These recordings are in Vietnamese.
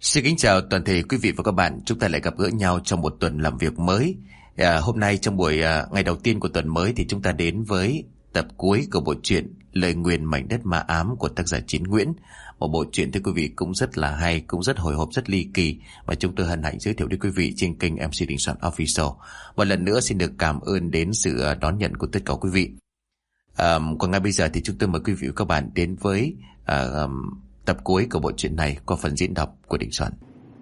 Xin kính chào toàn thể quý vị và các bạn. Chúng ta lại gặp gỡ nhau trong một tuần làm việc mới. Hôm nay trong buổi ngày đầu tiên của tuần mới thì chúng ta đến với tập cuối của bộ truyện Lời Nguyền Mảnh Đất Ma Ám của tác giả Chiến Nguyễn. Một bộ truyện thưa quý vị cũng rất là hay, cũng rất hồi hộp, rất ly kỳ và chúng tôi hân hạnh giới thiệu đến quý vị trên kênh MC Đình Soạn Official. Một lần nữa xin được cảm ơn đến sự đón nhận của tất cả quý vị. Còn ngay bây giờ thì chúng tôi mời quý vị và các bạn đến với tập cuối của bộ truyện này qua phần diễn đọc của Đình Soạn.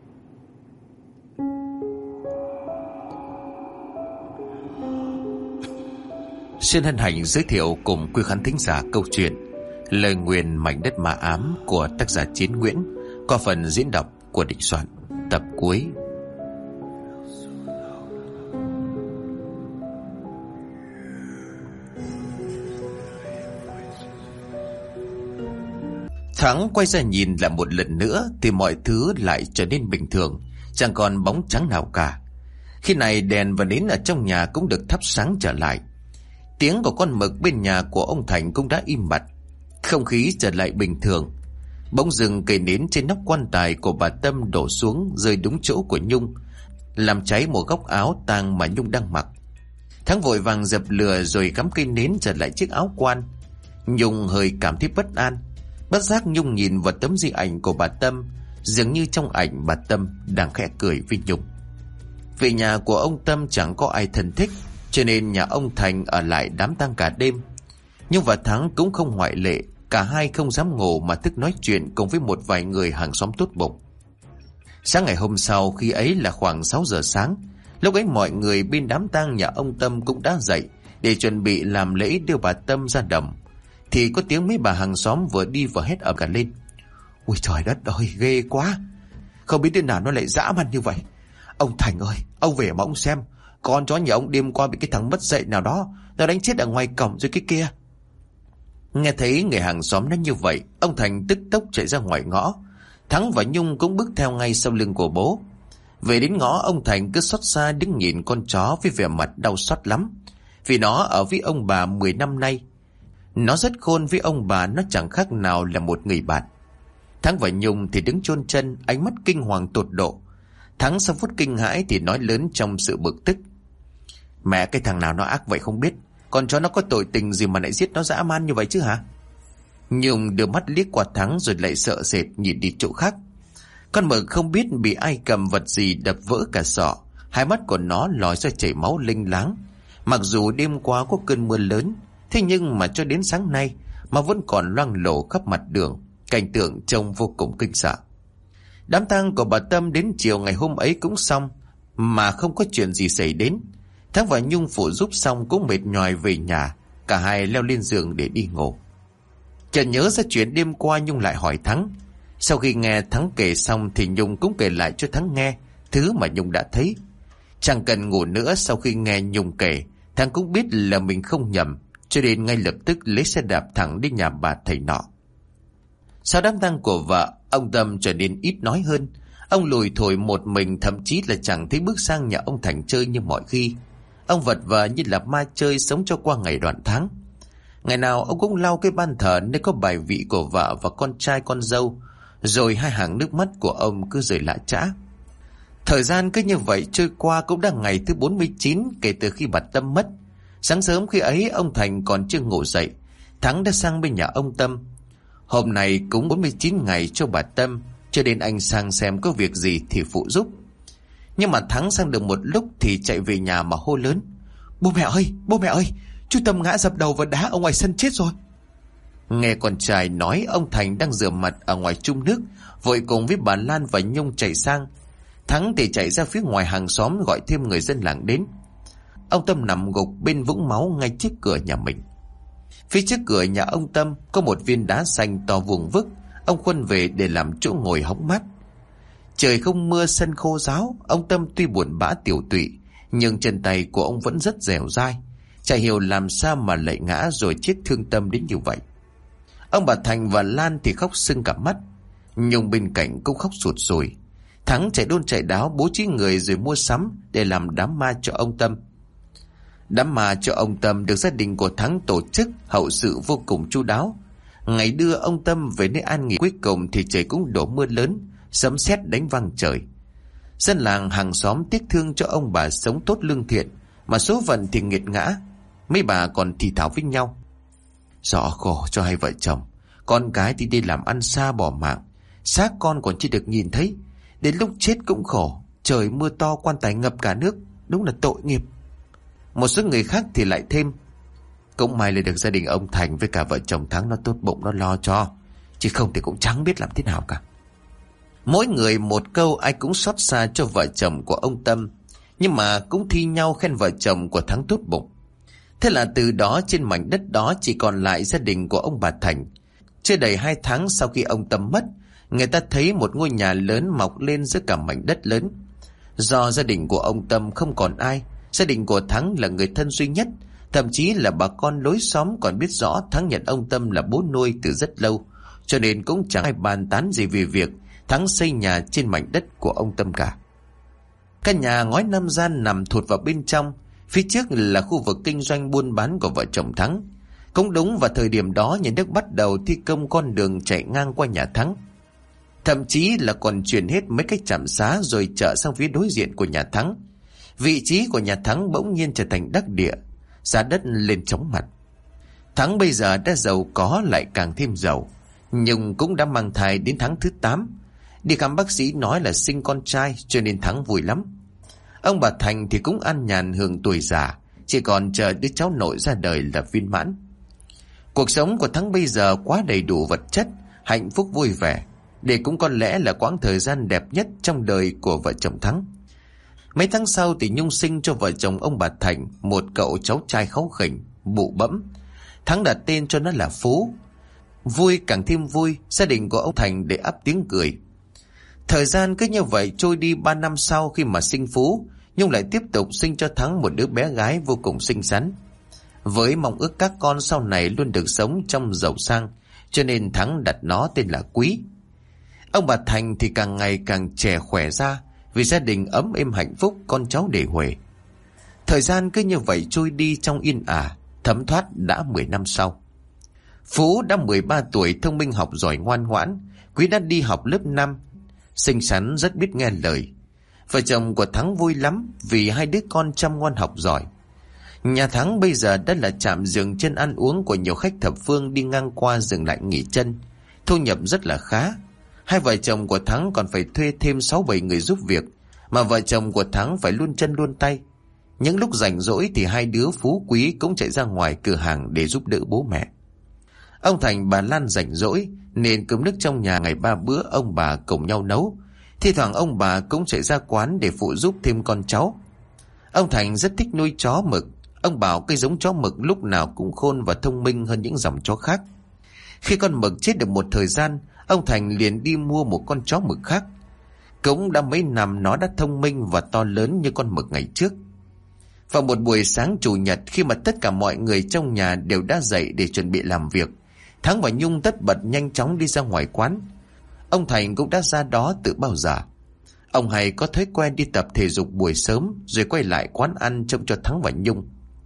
Xin hân hạnh giới thiệu cùng quý khán thính giả câu chuyện Lời Nguyền Mảnh Đất Ma Ám của tác giả Chiến Nguyễn qua phần diễn đọc của Đình Soạn, tập cuối. Thắng quay ra nhìn lại một lần nữa thì mọi thứ lại trở nên bình thường, chẳng còn bóng trắng nào cả. Khi này đèn và nến ở trong nhà cũng được thắp sáng trở lại. Tiếng của con mực bên nhà của ông Thành cũng đã im bặt. Không khí trở lại bình thường. Bỗng dưng cây nến trên nóc quan tài của bà Tâm đổ xuống, rơi đúng chỗ của Nhung, làm cháy một góc áo tang mà Nhung đang mặc. Thắng vội vàng dập lửa rồi cắm cây nến trở lại chiếc áo quan. Nhung hơi cảm thấy bất an. Bất giác Nhung nhìn vào tấm di ảnh của bà Tâm, dường như trong ảnh bà Tâm đang khẽ cười với Nhung. Về nhà của ông Tâm chẳng có ai thân thích, cho nên nhà ông Thành ở lại đám tang cả đêm. Nhung và Thắng cũng không ngoại lệ, cả hai không dám ngủ mà thức nói chuyện cùng với một vài người hàng xóm tốt bụng. Sáng ngày hôm sau, khi ấy là khoảng 6 giờ sáng, lúc ấy mọi người bên đám tang nhà ông Tâm cũng đã dậy để chuẩn bị làm lễ đưa bà Tâm ra đồng, thì có tiếng mấy bà hàng xóm vừa đi vừa hét ầm cả lên. Ôi trời đất ơi, ghê quá! Không biết thế nào nó lại dã man như vậy. Ông Thành ơi, ông về mà ông xem, con chó nhà ông đêm qua bị cái thằng mất dạy nào đó nó đánh chết ở ngoài cổng rồi cái kia. Nghe thấy người hàng xóm nói như vậy, ông Thành tức tốc chạy ra ngoài ngõ. Thắng và Nhung cũng bước theo ngay sau lưng của bố. Về đến ngõ, ông Thành cứ xót xa đứng nhìn con chó với vẻ mặt đau xót lắm, vì nó ở với ông bà 10 năm nay. Nó rất khôn với ông bà, nó chẳng khác nào là một người bạn. Thắng và Nhung thì đứng chôn chân, ánh mắt kinh hoàng tột độ. Thắng sau phút kinh hãi thì nói lớn trong sự bực tức. Mẹ, cái thằng nào nó ác vậy không biết, con chó nó có tội tình gì mà lại giết nó dã man như vậy chứ hả? Nhung đưa mắt liếc qua Thắng rồi lại sợ sệt nhìn đi chỗ khác. Con mực không biết bị ai cầm vật gì đập vỡ cả sọ, hai mắt của nó lòi ra chảy máu linh láng. Mặc dù đêm qua có cơn mưa lớn, thế nhưng mà cho đến sáng nay mà vẫn còn loang lổ khắp mặt đường, cảnh tượng trông vô cùng kinh sợ. Đám tang của bà Tâm đến chiều ngày hôm ấy cũng xong mà không có chuyện gì xảy đến. Thắng và Nhung phụ giúp xong cũng mệt nhoài về nhà, cả hai leo lên giường để đi ngủ. Chợt nhớ ra chuyện đêm qua, Nhung lại hỏi Thắng. Sau khi nghe Thắng kể xong thì Nhung cũng kể lại cho Thắng nghe thứ mà Nhung đã thấy. Chẳng cần ngủ nữa, sau khi nghe Nhung kể, Thắng cũng biết là mình không nhầm, cho nên ngay lập tức lấy xe đạp thẳng đến nhà bà thầy nọ. Sau đám tang của vợ, ông Tâm trở nên ít nói hơn. Ông lủi thổi một mình, thậm chí là chẳng thấy bước sang nhà ông Thành chơi như mọi khi. Ông vật vờ như là ma chơi, sống cho qua ngày đoạn tháng. Ngày nào ông cũng lau cái ban thờ nơi có bài vị của vợ và con trai con dâu, rồi hai hàng nước mắt của ông cứ rơi lã chã. Thời gian cứ như vậy trôi qua, cũng đã ngày thứ 49 kể từ khi bà Tâm mất. Sáng sớm khi ấy ông Thành còn chưa ngủ dậy, Thắng đã sang bên nhà ông Tâm. Hôm nay cũng 49 ngày cho bà Tâm, cho nên anh sang xem có việc gì thì phụ giúp. Nhưng mà Thắng sang được một lúc thì chạy về nhà mà hô lớn. Bố mẹ ơi, chú Tâm ngã dập đầu vào đá ở ngoài sân chết rồi. Nghe con trai nói, ông Thành đang rửa mặt ở ngoài chung nước, vội cùng với bà Lan và Nhung chạy sang. Thắng thì chạy ra phía ngoài hàng xóm gọi thêm người dân làng đến. Ông Tâm nằm gục bên vũng máu ngay trước cửa nhà mình. Phía trước cửa nhà ông Tâm có một viên đá xanh to vuông vức, ông khuân về để làm chỗ ngồi hóng mát. Trời không mưa, sân khô ráo, ông Tâm tuy buồn bã tiểu tụy, nhưng chân tay của ông vẫn rất dẻo dai. Chả hiểu làm sao mà lại ngã rồi chết thương tâm đến như vậy. Ông bà Thành và Lan thì khóc sưng cả mắt. Nhung bên cạnh cũng khóc sụt sùi. Thắng chạy đôn chạy đáo bố trí người rồi mua sắm để làm đám ma cho ông Tâm. Đám ma cho ông Tâm được gia đình của Thắng tổ chức hậu sự vô cùng chu đáo. Ngày đưa ông Tâm về nơi an nghỉ cuối cùng thì trời cũng đổ mưa lớn, sấm sét đánh vang trời. Dân làng hàng xóm tiếc thương cho ông bà sống tốt lương thiện, mà số phận thì nghiệt ngã. Mấy bà còn thì thào với nhau: rõ khổ cho hai vợ chồng, con cái thì đi làm ăn xa bỏ mạng, xác con còn chưa được nhìn thấy, đến lúc chết cũng khổ, trời mưa to quan tài ngập cả nước, đúng là tội nghiệp. Một số người khác thì lại thêm: cũng may là được gia đình ông Thành với cả vợ chồng Thắng nó tốt bụng nó lo cho, chứ không thì cũng chẳng biết làm thế nào cả. Mỗi người một câu, ai cũng xót xa cho vợ chồng của ông Tâm, nhưng mà cũng thi nhau khen vợ chồng của Thắng tốt bụng. Thế là từ đó trên mảnh đất đó chỉ còn lại gia đình của ông bà Thành. Chưa đầy 2 tháng sau khi ông Tâm mất, người ta thấy một ngôi nhà lớn mọc lên giữa cả mảnh đất lớn. Do gia đình của ông Tâm không còn ai, gia đình của Thắng là người thân duy nhất, thậm chí là bà con lối xóm còn biết rõ Thắng nhận ông Tâm là bố nuôi từ rất lâu, cho nên cũng chẳng ai bàn tán gì về việc Thắng xây nhà trên mảnh đất của ông Tâm cả. Căn nhà ngói 5 gian nằm thụt vào bên trong, phía trước là khu vực kinh doanh buôn bán của vợ chồng Thắng. Cũng đúng vào thời điểm đó, nhà nước bắt đầu thi công con đường chạy ngang qua nhà Thắng. Thậm chí là còn chuyển hết mấy cái trạm xá rồi chợ sang phía đối diện của nhà Thắng. Vị trí của nhà Thắng bỗng nhiên trở thành đắc địa, giá đất lên chóng mặt. Thắng bây giờ đã giàu có lại càng thêm giàu, nhưng cũng đã mang thai đến tháng thứ 8. Đi khám bác sĩ nói là sinh con trai, cho nên Thắng vui lắm. Ông bà Thành thì cũng an nhàn hưởng tuổi già, chỉ còn chờ đứa cháu nội ra đời là viên mãn. Cuộc sống của Thắng bây giờ quá đầy đủ vật chất, hạnh phúc vui vẻ, để cũng có lẽ là quãng thời gian đẹp nhất trong đời của vợ chồng Thắng. Mấy tháng sau thì Nhung sinh cho vợ chồng ông bà Thành một cậu cháu trai kháu khỉnh, bụ bẫm. Thắng đặt tên cho nó là Phú. Vui càng thêm vui, gia đình của ông Thành để ắp tiếng cười. Thời gian cứ như vậy trôi đi. 3 năm sau khi mà sinh Phú, Nhung lại tiếp tục sinh cho Thắng một đứa bé gái vô cùng xinh xắn. Với mong ước các con sau này luôn được sống trong giàu sang, cho nên Thắng đặt nó tên là Quý. Ông bà Thành thì càng ngày càng trẻ khỏe ra, vì gia đình ấm êm hạnh phúc, con cháu để huề. Thời gian cứ như vậy trôi đi trong yên ả. Thấm thoát đã 10 năm sau, Phú đã 13 tuổi, thông minh học giỏi ngoan ngoãn. Quý đã đi học lớp 5, xinh xắn rất biết nghe lời. Vợ chồng của Thắng vui lắm vì hai đứa con chăm ngoan học giỏi. Nhà Thắng bây giờ đã là trạm dừng chân ăn uống của nhiều khách thập phương đi ngang qua dừng lại nghỉ chân, thu nhập rất là khá. Hai vợ chồng của Thắng còn phải thuê thêm 6-7 người giúp việc, mà vợ chồng của Thắng phải luôn chân luôn tay. Những lúc rảnh rỗi thì hai đứa Phú Quý cũng chạy ra ngoài cửa hàng để giúp đỡ bố mẹ. Ông Thành bà Lan rảnh rỗi nên cơm nước trong nhà ngày 3 bữa ông bà cùng nhau nấu. Thi thoảng ông bà cũng chạy ra quán để phụ giúp thêm con cháu. Ông Thành rất thích nuôi chó mực. Ông bảo cái giống chó mực lúc nào cũng khôn và thông minh hơn những dòng chó khác. Khi con mực chết được một thời gian, ông Thành liền đi mua một con chó mực khác. Cũng đã mấy năm nó đã thông minh và to lớn như con mực ngày trước. Vào một buổi sáng chủ nhật, khi mà tất cả mọi người trong nhà đều đã dậy để chuẩn bị làm việc, Thắng và Nhung tất bật nhanh chóng đi ra ngoài quán. Ông Thành cũng đã ra đó từ bao giờ. Ông hay có thói quen đi tập thể dục buổi sớm rồi quay lại quán ăn trông cho Thắng và Nhung.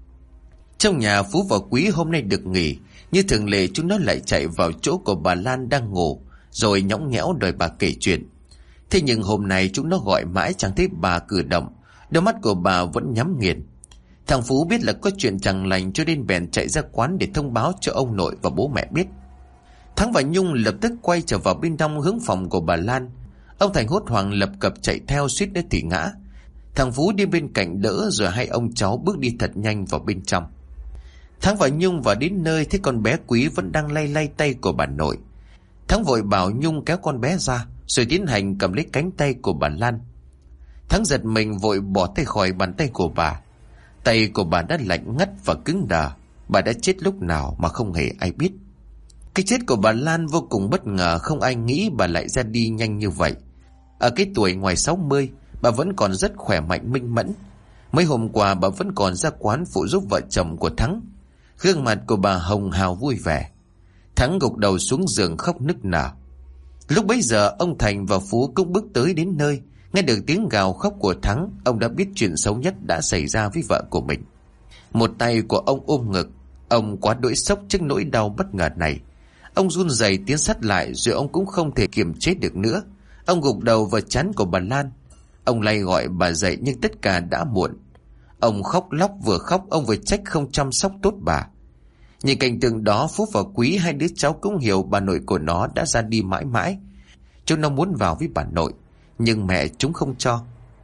Trong nhà Phú và Quý hôm nay được nghỉ, như thường lệ chúng nó lại chạy vào chỗ của bà Lan đang ngủ, rồi nhõng nhẽo đòi bà kể chuyện. Thế nhưng hôm nay chúng nó gọi mãi chẳng thấy bà cử động, đôi mắt của bà vẫn nhắm nghiền. Thằng Phú biết là có chuyện chẳng lành cho nên bèn chạy ra quán để thông báo cho ông nội và bố mẹ biết. Thắng và Nhung lập tức quay trở vào bên trong hướng phòng của bà Lan. Ông Thành hốt hoảng lập cập chạy theo, suýt nữa thì ngã. Thằng Phú đi bên cạnh đỡ, rồi hai ông cháu bước đi thật nhanh vào bên trong. Thắng và Nhung vào đến nơi thấy con bé Quý vẫn đang lay lay tay của bà nội. Thắng vội bảo Nhung kéo con bé ra, rồi tiến hành cầm lấy cánh tay của bà Lan. Thắng giật mình vội bỏ tay khỏi bàn tay của bà. Tay của bà đã lạnh ngắt và cứng đờ. Bà đã chết lúc nào mà không hề ai biết. Cái chết của bà Lan vô cùng bất ngờ, không ai nghĩ bà lại ra đi nhanh như vậy. Ở cái tuổi ngoài 60, bà vẫn còn rất khỏe mạnh minh mẫn. Mấy hôm qua bà vẫn còn ra quán phụ giúp vợ chồng của Thắng. Gương mặt của bà hồng hào vui vẻ. Thắng gục đầu xuống giường khóc nức nở. Lúc bấy giờ ông Thành và Phú cũng bước tới đến nơi. Nghe được tiếng gào khóc của Thắng, ông đã biết chuyện xấu nhất đã xảy ra với vợ của mình. Một tay của ông ôm ngực. Ông quá đỗi sốc trước nỗi đau bất ngờ này. Ông run rẩy tiến sát lại, rồi ông cũng không thể kiềm chế được nữa. Ông gục đầu vào trán của bà Lan. Ông lay gọi bà dậy nhưng tất cả đã muộn. Ông khóc lóc, vừa khóc ông vừa trách không chăm sóc tốt bà. Nhìn cảnh tượng đó, Phúc và Quý, hai đứa cháu cũng hiểu bà nội của nó đã ra đi mãi mãi. Chúng nó muốn vào với bà nội, nhưng mẹ chúng không cho.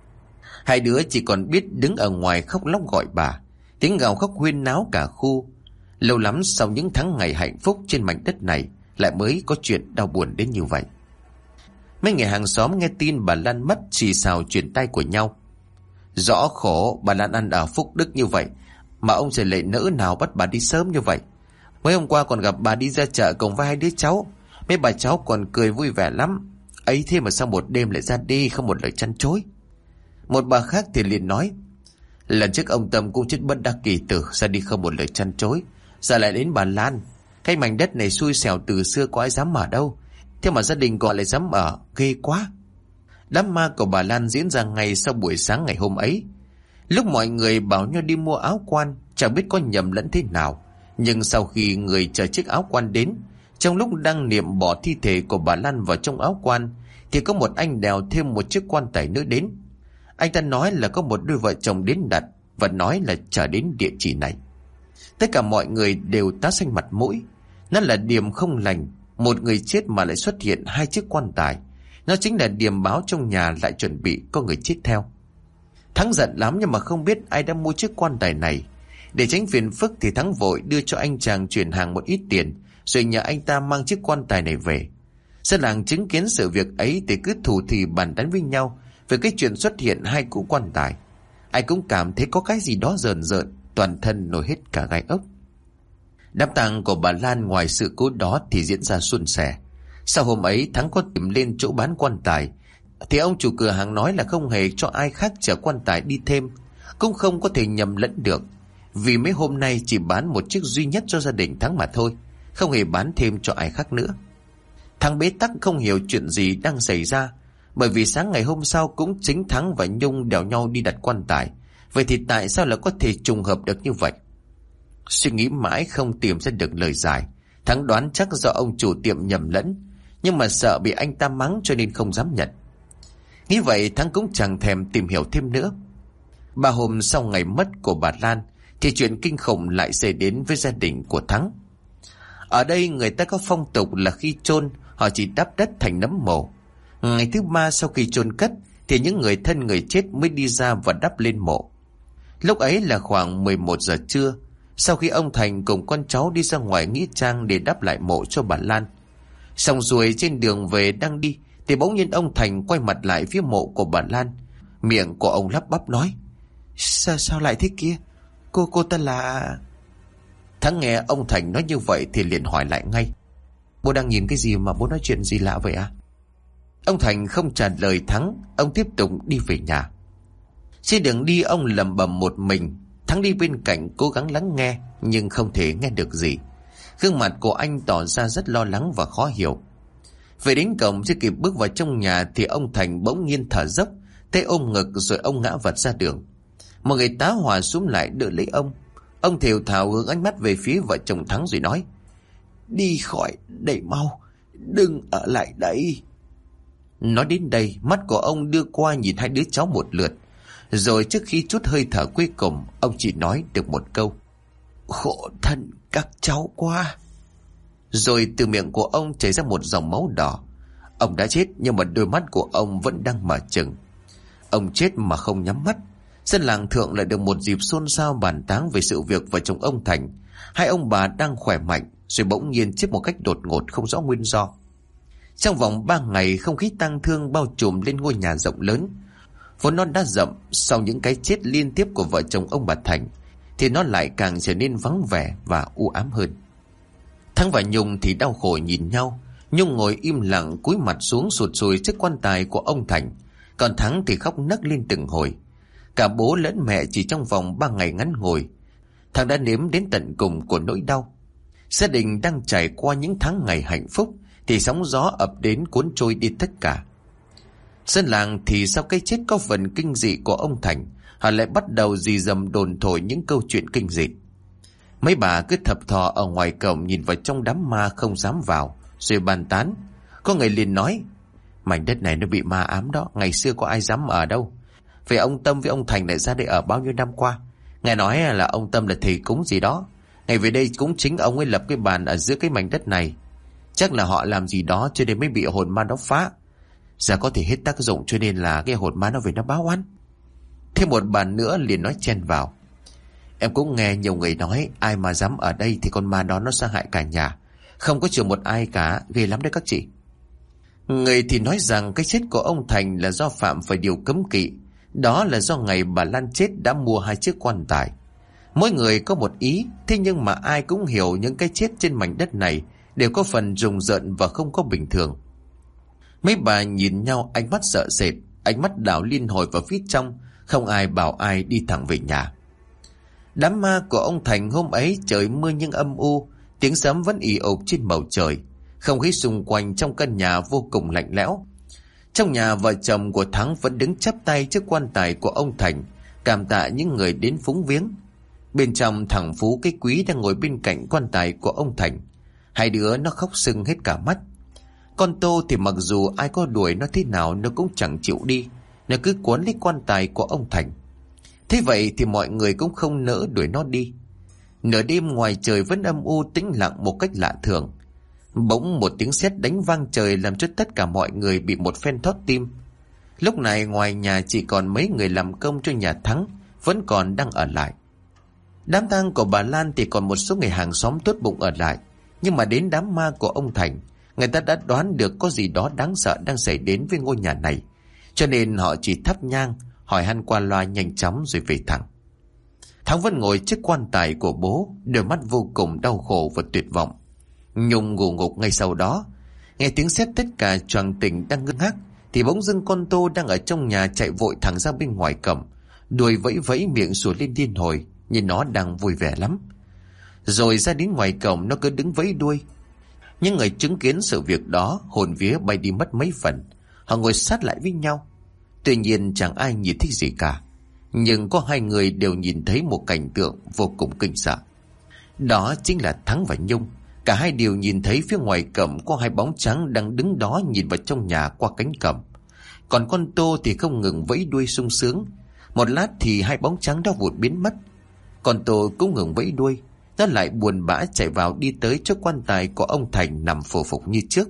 Hai đứa chỉ còn biết đứng ở ngoài khóc lóc gọi bà. Tiếng gào khóc huyên náo cả khu. Lâu lắm sau những tháng ngày hạnh phúc trên mảnh đất này lại mới có chuyện đau buồn đến như vậy. Mấy người hàng xóm nghe tin bà Lan mất xì xào truyền tai của nhau. Rõ khổ bà Lan ăn ở phúc đức như vậy mà ông trời lại nỡ nào bắt bà đi sớm như vậy. Mấy hôm qua còn gặp bà đi ra chợ cùng với hai đứa cháu. Mấy bà cháu còn cười vui vẻ lắm. Ấy thế mà sao một đêm lại ra đi, không một lời chăn chối. Một bà khác thì liền nói, lần trước ông Tâm cũng chết bất đắc kỳ tử, ra đi không một lời chăn chối, giờ lại đến bà Lan. Cái mảnh đất này xui xẻo từ xưa có ai dám ở đâu, thế mà gia đình gọi lại dám ở, ghê quá. Đám ma của bà Lan diễn ra ngay sau buổi sáng ngày hôm ấy. Lúc mọi người bảo nhau đi mua áo quan, chẳng biết có nhầm lẫn thế nào, nhưng sau khi người chờ chiếc áo quan đến, trong lúc đang niệm bỏ thi thể của bà Lan vào trong áo quan, thì có một anh đèo thêm một chiếc quan tài nữa đến. Anh ta nói là có một đôi vợ chồng đến đặt và nói là trở đến địa chỉ này. Tất cả mọi người đều tái xanh mặt mũi. Nó là điểm không lành, một người chết mà lại xuất hiện hai chiếc quan tài. Nó chính là điểm báo trong nhà lại chuẩn bị có người chết theo. Thắng giận lắm nhưng mà không biết ai đã mua chiếc quan tài này. Để tránh phiền phức thì Thắng vội đưa cho anh chàng chuyển hàng một ít tiền, rồi nhờ anh ta mang chiếc quan tài này về. Dân làng chứng kiến sự việc ấy thì cứ thủ thì bàn tán với nhau về cái chuyện xuất hiện hai cỗ quan tài. Ai cũng cảm thấy có cái gì đó rờn rợn, toàn thân nổi hết cả gai ốc. Đám tang của bà Lan ngoài sự cố đó thì diễn ra suôn sẻ. Sau hôm ấy Thắng có tìm lên chỗ bán quan tài, thì ông chủ cửa hàng nói là không hề cho ai khác chở quan tài đi thêm, cũng không có thể nhầm lẫn được, vì mấy hôm nay chỉ bán một chiếc duy nhất cho gia đình Thắng mà thôi, không hề bán thêm cho ai khác nữa. Thắng bế tắc không hiểu chuyện gì đang xảy ra, bởi vì sáng ngày hôm sau cũng chính Thắng và Nhung đèo nhau đi đặt quan tài. Vậy thì tại sao lại có thể trùng hợp được như vậy? Suy nghĩ mãi không tìm ra được lời giải. Thắng đoán chắc do ông chủ tiệm nhầm lẫn, nhưng mà sợ bị anh ta mắng cho nên không dám nhận. Nghĩ vậy Thắng cũng chẳng thèm tìm hiểu thêm nữa. 3 hôm sau ngày mất của bà Lan thì chuyện kinh khủng lại xảy đến với gia đình của Thắng. Ở đây người ta có phong tục là khi chôn họ chỉ đắp đất thành nấm mồ. Ngày thứ 3 sau khi chôn cất thì những người thân người chết mới đi ra và đắp lên mộ. Lúc ấy là khoảng 11 giờ trưa, sau khi ông Thành cùng con cháu đi ra ngoài nghĩa trang để đắp lại mộ cho bà Lan. Xong rồi trên đường về đang đi thì bỗng nhiên ông Thành quay mặt lại phía mộ của bà Lan. Miệng của ông lắp bắp nói, Sao lại thế kia? Cô ta là... Thắng nghe ông Thành nói như vậy thì liền hỏi lại ngay, bố đang nhìn cái gì mà bố nói chuyện gì lạ vậy à? Ông Thành không trả lời Thắng, ông tiếp tục đi về nhà. Trên đường đi ông lẩm bẩm một mình. Thắng đi bên cạnh cố gắng lắng nghe, nhưng không thể nghe được gì. Gương mặt của anh tỏ ra rất lo lắng và khó hiểu. Về đến cổng chưa kịp bước vào trong nhà thì ông Thành bỗng nhiên thở dốc, tay ôm ngực rồi ông ngã vật ra đường. Một người tá hỏa xúm lại đỡ lấy ông. Ông thều thào hướng ánh mắt về phía vợ chồng Thắng rồi nói, đi khỏi đây mau, đừng ở lại đây. Nói đến đây, mắt của ông đưa qua nhìn hai đứa cháu một lượt, rồi trước khi trút hơi thở cuối cùng, ông chỉ nói được một câu, khổ thân các cháu quá. Rồi từ miệng của ông chảy ra một dòng máu đỏ. Ông đã chết nhưng mà đôi mắt của ông vẫn đang mở trừng. Ông chết mà không nhắm mắt. Dân làng thượng lại được một dịp xôn xao bàn tán về sự việc vợ chồng ông Thành. Hai ông bà đang khỏe mạnh, rồi bỗng nhiên chết một cách đột ngột không rõ nguyên do. Trong vòng 3 ngày, không khí tang thương bao trùm lên ngôi nhà rộng lớn. Vốn nó đã rậm, sau những cái chết liên tiếp của vợ chồng ông bà Thành thì nó lại càng trở nên vắng vẻ và u ám hơn. Thắng và Nhung thì đau khổ nhìn nhau. Nhung ngồi im lặng cúi mặt xuống sụt sùi trước quan tài của ông Thành, còn Thắng thì khóc nấc lên từng hồi. Cả bố lẫn mẹ chỉ trong vòng 3 ngày ngắn ngủi, Thắng đã nếm đến tận cùng của nỗi đau. Gia đình đang trải qua những tháng ngày hạnh phúc thì sóng gió ập đến cuốn trôi đi tất cả. Dân làng thì sau cái chết có phần kinh dị của ông Thành, họ lại bắt đầu rì rầm đồn thổi những câu chuyện kinh dị. Mấy bà cứ thập thò ở ngoài cổng nhìn vào trong đám ma không dám vào, rồi bàn tán. Có người liền nói, Mảnh đất này nó bị ma ám đó, ngày xưa có ai dám ở đâu. Vậy ông Tâm với ông Thành lại ra đây ở bao nhiêu năm qua? Nghe nói là ông Tâm là thầy cúng gì đó, ngày về đây cũng chính ông ấy lập cái bàn ở giữa cái mảnh đất này. Chắc là họ làm gì đó cho nên mới bị hồn ma đó phá. Giờ có thể hết tác dụng cho nên là cái hồn ma nó về nó báo oán. Thêm một bàn nữa liền nói chen vào. Em cũng nghe nhiều người nói ai mà dám ở đây thì con ma đó nó sẽ hại cả nhà. Không có chừa một ai cả, ghê lắm đấy các chị. Người thì nói rằng cái chết của ông Thành là do phạm phải điều cấm kỵ. Đó là do ngày bà Lan chết đã mua 2 chiếc quan tài. Mỗi người có một ý, thế nhưng mà ai cũng hiểu những cái chết trên mảnh đất này đều có phần rùng rợn và không có bình thường. Mấy bà nhìn nhau ánh mắt sợ sệt, ánh mắt đảo liên hồi vào phía trong, không ai bảo ai đi thẳng về nhà. Đám ma của ông Thành hôm ấy trời mưa nhưng âm u, tiếng sấm vẫn ì ộp trên bầu trời. Không khí xung quanh trong căn nhà vô cùng lạnh lẽo. Trong nhà vợ chồng của Thắng vẫn đứng chắp tay trước quan tài của ông Thành, cảm tạ những người đến phúng viếng. Bên trong thằng Phú cái Quý đang ngồi bên cạnh quan tài của ông Thành. Hai đứa nó khóc sưng hết cả mắt. Con Tô thì mặc dù ai có đuổi nó thế nào nó cũng chẳng chịu đi, nó cứ quấn lấy quan tài của ông Thành. Thế vậy thì mọi người cũng không nỡ đuổi nó đi. Nửa đêm ngoài trời vẫn âm u tĩnh lặng một cách lạ thường. Bỗng một tiếng sét đánh vang trời làm cho tất cả mọi người bị một phen thót tim. Lúc này ngoài nhà chỉ còn mấy người làm công cho nhà Thắng vẫn còn đang ở lại. Đám tang của bà Lan thì còn một số người hàng xóm tốt bụng ở lại. Nhưng mà đến đám ma của ông Thành, người ta đã đoán được có gì đó đáng sợ đang xảy đến với ngôi nhà này, cho nên họ chỉ thắp nhang hỏi han qua loa nhanh chóng rồi về thẳng. Thắng vẫn ngồi trước quan tài của bố, đôi mắt vô cùng đau khổ và tuyệt vọng. Nhung ngủ ngục ngay sau đó. Nghe tiếng sét tất cả choàng tỉnh đang ngơ ngác, thì bỗng dưng con Tô đang ở trong nhà chạy vội thẳng ra bên ngoài cổng, đuôi vẫy vẫy miệng sủa lên điên hồi, nhìn nó đang vui vẻ lắm. Rồi ra đến ngoài cổng nó cứ đứng vẫy đuôi. Những người chứng kiến sự việc đó hồn vía bay đi mất mấy phần. Họ ngồi sát lại với nhau. Tuy nhiên chẳng ai nhìn thấy gì cả, nhưng có 2 người đều nhìn thấy một cảnh tượng vô cùng kinh sợ. Đó chính là Thắng và Nhung. Cả hai đều nhìn thấy phía ngoài cổng có 2 bóng trắng đang đứng đó nhìn vào trong nhà qua cánh cổng. Còn con Tô thì không ngừng vẫy đuôi sung sướng. Một lát thì 2 bóng trắng đó vụt biến mất. Con Tô cũng ngừng vẫy đuôi. Nó lại buồn bã chạy vào đi tới trước quan tài của ông Thành nằm phù phục như trước.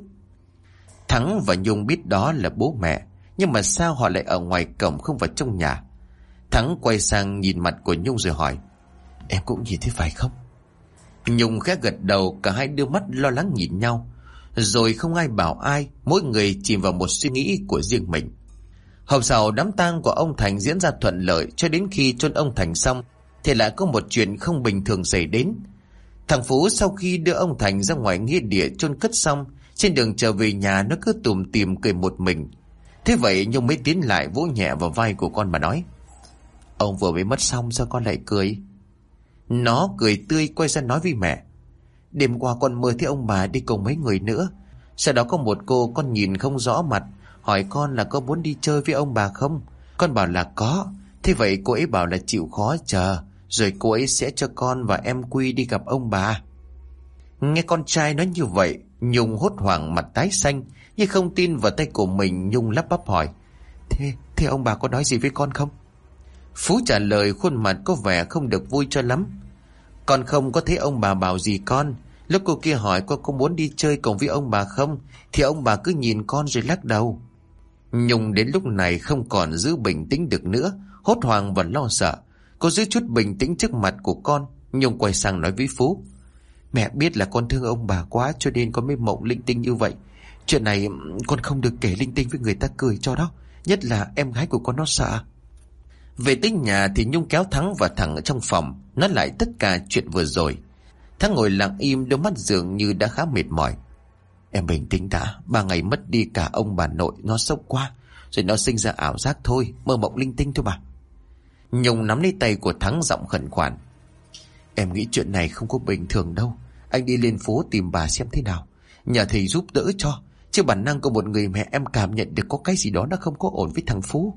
Thắng và Nhung biết đó là bố mẹ, nhưng mà sao họ lại ở ngoài cổng không vào trong nhà? Thắng quay sang nhìn mặt của Nhung rồi hỏi: Em cũng nhìn thấy phải không? Nhung khẽ gật đầu, cả hai đưa mắt lo lắng nhìn nhau. Rồi không ai bảo ai, mỗi người chìm vào một suy nghĩ của riêng mình. Hôm sau đám tang của ông Thành diễn ra thuận lợi, cho đến khi chôn ông Thành xong thì lại có một chuyện không bình thường xảy đến. Thằng Phú sau khi đưa ông Thành ra ngoài nghĩa địa chôn cất xong, trên đường trở về nhà nó cứ tủm tỉm cười một mình. Thế vậy Nhung mới tiến lại vỗ nhẹ vào vai của con mà nói: Ông vừa mới mất xong sao con lại cười? Nó cười tươi quay ra nói với mẹ: Đêm qua con mơ thấy ông bà đi cùng mấy người nữa. Sau đó có một cô con nhìn không rõ mặt, hỏi con là có muốn đi chơi với ông bà không. Con bảo là có. Thế vậy cô ấy bảo là chịu khó chờ, rồi cô ấy sẽ cho con và em Quy đi gặp ông bà. Nghe con trai nói như vậy, Nhung hốt hoảng mặt tái xanh, nhưng không tin vào tay của mình. Nhung lắp bắp hỏi: Thế ông bà có nói gì với con không? Phú trả lời khuôn mặt có vẻ không được vui cho lắm: Con không có thấy ông bà bảo gì con. Lúc cô kia hỏi con có muốn đi chơi cùng với ông bà không, thì ông bà cứ nhìn con rồi lắc đầu. Nhung đến lúc này không còn giữ bình tĩnh được nữa, hốt hoảng và lo sợ. Cô giữ chút bình tĩnh trước mặt của con. Nhung quay sang nói với Phú: Mẹ biết là con thương ông bà quá cho nên con mới mộng linh tinh như vậy. Chuyện này con không được kể linh tinh với người ta cười cho đó, nhất là em gái của con nó sợ. Về tới nhà thì Nhung kéo Thắng vào thẳng ở trong phòng, nói lại tất cả chuyện vừa rồi. Thắng ngồi lặng im, đôi mắt dường như đã khá mệt mỏi. Em bình tĩnh đã, 3 ngày mất đi cả ông bà nội, nó sốc quá, rồi nó sinh ra ảo giác thôi, mơ mộng linh tinh thôi bà. Nhung nắm lấy tay của Thắng giọng khẩn khoản: Em nghĩ chuyện này không có bình thường đâu. Anh đi lên phố tìm bà xem thế nào, nhờ thầy giúp đỡ cho. Chứ bản năng của một người mẹ em cảm nhận được có cái gì đó nó không có ổn với thằng Phú.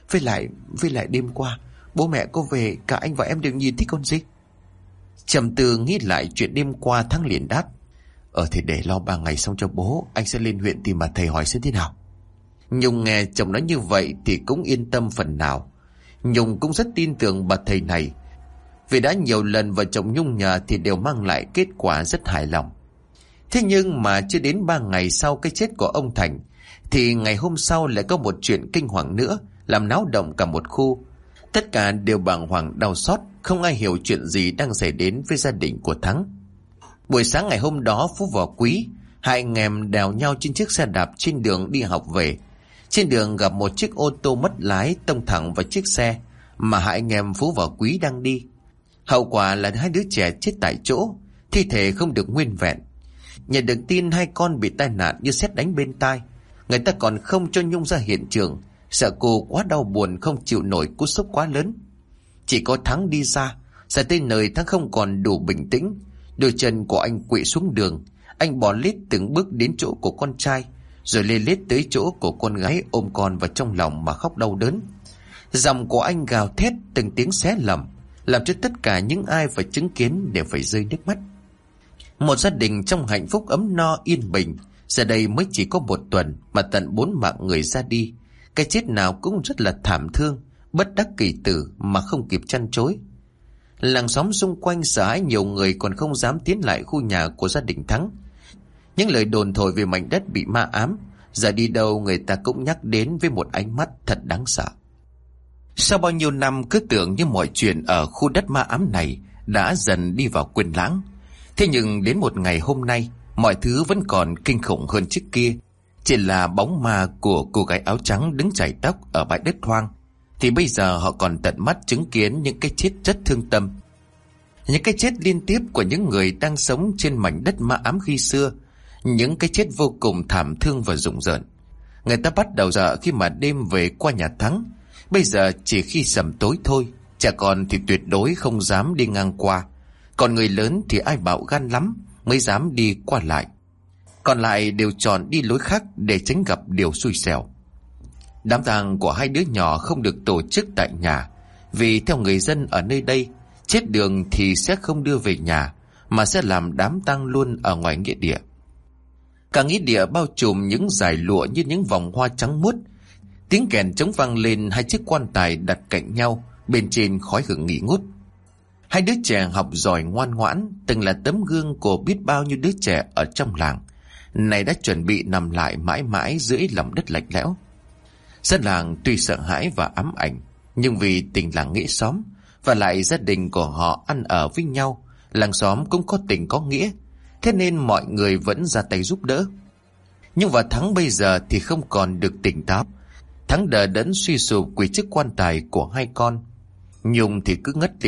Với lại đêm qua bố mẹ có về, cả anh và em đều nhìn thấy con gì. Trầm tư nghĩ lại chuyện đêm qua, Thắng liền đáp: Thì để lo 3 ngày xong cho bố, anh sẽ lên huyện tìm bà thầy hỏi xem thế nào. Nhung nghe chồng nói như vậy thì cũng yên tâm phần nào. Nhung cũng rất tin tưởng bà thầy này, vì đã nhiều lần vợ chồng Nhung nhờ thì đều mang lại kết quả rất hài lòng. Thế nhưng mà chưa đến 3 ngày sau cái chết của ông Thành, thì ngày hôm sau lại có một chuyện kinh hoàng nữa, làm náo động cả một khu. Tất cả đều bàng hoàng đau xót, không ai hiểu chuyện gì đang xảy đến với gia đình của Thắng. Buổi sáng ngày hôm đó, Phú và Quý, hai anh em đèo nhau trên chiếc xe đạp trên đường đi học về. Trên đường gặp một chiếc ô tô mất lái tông thẳng vào chiếc xe mà hai anh em Phú và Quý đang đi. Hậu quả là hai đứa trẻ chết tại chỗ, thi thể không được nguyên vẹn. Nhận được tin hai con bị tai nạn như sét đánh bên tai, người ta còn không cho Nhung ra hiện trường, sợ cô quá đau buồn không chịu nổi cú sốc quá lớn. Chỉ có Thắng đi ra. Ra tới nơi, Thắng không còn đủ bình tĩnh. Đôi chân của anh quỵ xuống đường. Anh bò lết từng bước đến chỗ của con trai, rồi lê lết tới chỗ của con gái, ôm con vào trong lòng mà khóc đau đớn. Giọng của anh gào thét từng tiếng xé lầm, làm cho tất cả những ai phải chứng kiến đều phải rơi nước mắt. Một gia đình trong hạnh phúc ấm no yên bình, giờ đây mới chỉ có 1 tuần mà tận 4 mạng người ra đi. Cái chết nào cũng rất là thảm thương, bất đắc kỳ tử mà không kịp chăn chối. Làng xóm xung quanh sợ hãi, nhiều người còn không dám tiến lại khu nhà của gia đình Thắng. Những lời đồn thổi về mảnh đất bị ma ám, giờ đi đâu người ta cũng nhắc đến với một ánh mắt thật đáng sợ. Sau bao nhiêu năm cứ tưởng như mọi chuyện ở khu đất ma ám này đã dần đi vào quên lãng. Thế nhưng đến một ngày hôm nay, mọi thứ vẫn còn kinh khủng hơn trước kia. Chỉ là bóng ma của cô gái áo trắng đứng chải tóc ở bãi đất hoang, thì bây giờ họ còn tận mắt chứng kiến những cái chết rất thương tâm. Những cái chết liên tiếp của những người đang sống trên mảnh đất ma ám khi xưa. Những cái chết vô cùng thảm thương và rùng rợn. Người ta bắt đầu sợ khi mà đêm về qua nhà Thắng. Bây giờ chỉ khi sầm tối thôi. Trẻ con thì tuyệt đối không dám đi ngang qua, còn người lớn thì ai bạo gan lắm mới dám đi qua lại. Còn lại đều chọn đi lối khác để tránh gặp điều xui xẻo. Đám tang của hai đứa nhỏ không được tổ chức tại nhà, vì theo người dân ở nơi đây, chết đường thì sẽ không đưa về nhà, mà sẽ làm đám tang luôn ở ngoài nghĩa địa. Cả nghĩa địa bao trùm những dải lụa như những vòng hoa trắng muốt. Tiếng kèn trống vang lên, hai chiếc quan tài đặt cạnh nhau, bên trên khói hương nghi ngút. Hai đứa trẻ học giỏi ngoan ngoãn, từng là tấm gương của biết bao nhiêu đứa trẻ ở trong làng, này đã chuẩn bị nằm lại mãi mãi dưới lòng đất lạnh lẽo. Dân làng tuy sợ hãi và ám ảnh, nhưng vì tình làng nghĩa xóm, và lại gia đình của họ ăn ở với nhau, làng xóm cũng có tình có nghĩa, thế nên mọi người vẫn ra tay giúp đỡ. Nhưng và Thắng bây giờ thì không còn được tỉnh táo. Thắng đờ đẫn suy sụp quỳ trước quan tài của hai con. Nhung thì cứ ngất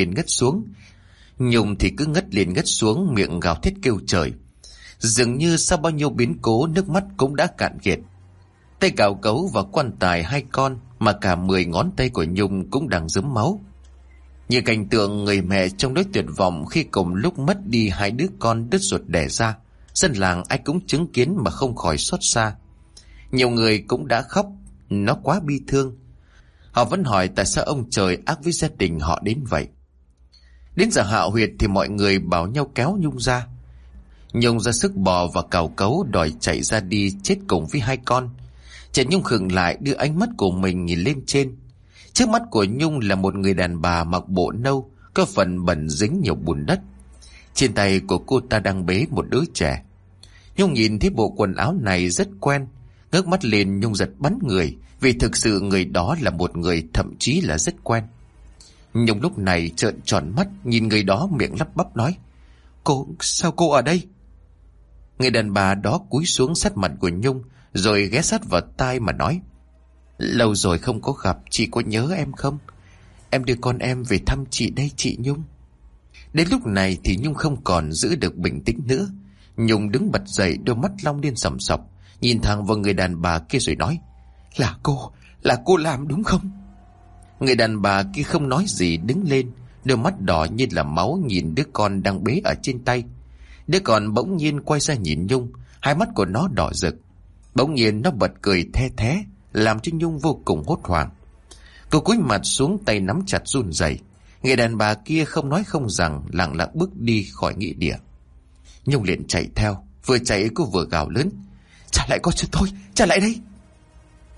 lên ngất xuống, miệng gào thét kêu trời. Dường như sau bao nhiêu biến cố, nước mắt cũng đã cạn kiệt. Tay cào cấu vào quan tài hai con, mà cả 10 ngón tay của Nhung cũng đang rớm máu. Như cảnh tượng người mẹ trong nỗi tuyệt vọng khi cùng lúc mất đi hai đứa con đứt ruột đẻ ra, dân làng ai cũng chứng kiến mà không khỏi xót xa. Nhiều người cũng đã khóc, nó quá bi thương. Họ vẫn hỏi tại sao ông trời ác với gia đình họ đến vậy. Đến giờ hạ huyệt thì mọi người bảo nhau kéo Nhung ra. Nhung ra sức bò và cào cấu đòi chạy ra đi chết cùng với hai con. Trẻ Nhung khựng lại, đưa ánh mắt của mình nhìn lên trên. Trước mắt của Nhung là một người đàn bà mặc bộ nâu, có phần bẩn dính nhiều bùn đất. Trên tay của cô ta đang bế một đứa trẻ. Nhung nhìn thấy bộ quần áo này rất quen. Ngước mắt lên, Nhung giật bắn người, vì thực sự người đó là một người thậm chí là rất quen. Nhung lúc này trợn tròn mắt nhìn người đó, miệng lắp bắp nói: Sao cô ở đây? Người đàn bà đó cúi xuống sát mặt của Nhung, rồi ghé sát vào tai mà nói: Lâu rồi không có gặp, chị có nhớ em không? Em đưa con em về thăm chị đây, chị Nhung. Đến lúc này thì Nhung không còn giữ được bình tĩnh nữa. Nhung đứng bật dậy, đôi mắt long lên sòng sọc, nhìn thẳng vào người đàn bà kia rồi nói: Là cô làm đúng không? Người đàn bà kia không nói gì, đứng lên, đôi mắt đỏ như là máu nhìn đứa con đang bế ở trên tay. Đứa con bỗng nhiên quay ra nhìn Nhung, hai mắt của nó đỏ rực. Bỗng nhiên nó bật cười the thé, làm cho Nhung vô cùng hốt hoảng. Cô cúi mặt xuống, tay nắm chặt run rẩy. Người đàn bà kia không nói không rằng, lặng lặng bước đi khỏi nghĩa địa. Nhung liền chạy theo, vừa chạy cô vừa gào lớn: Trả lại con cho tôi, trả lại đây!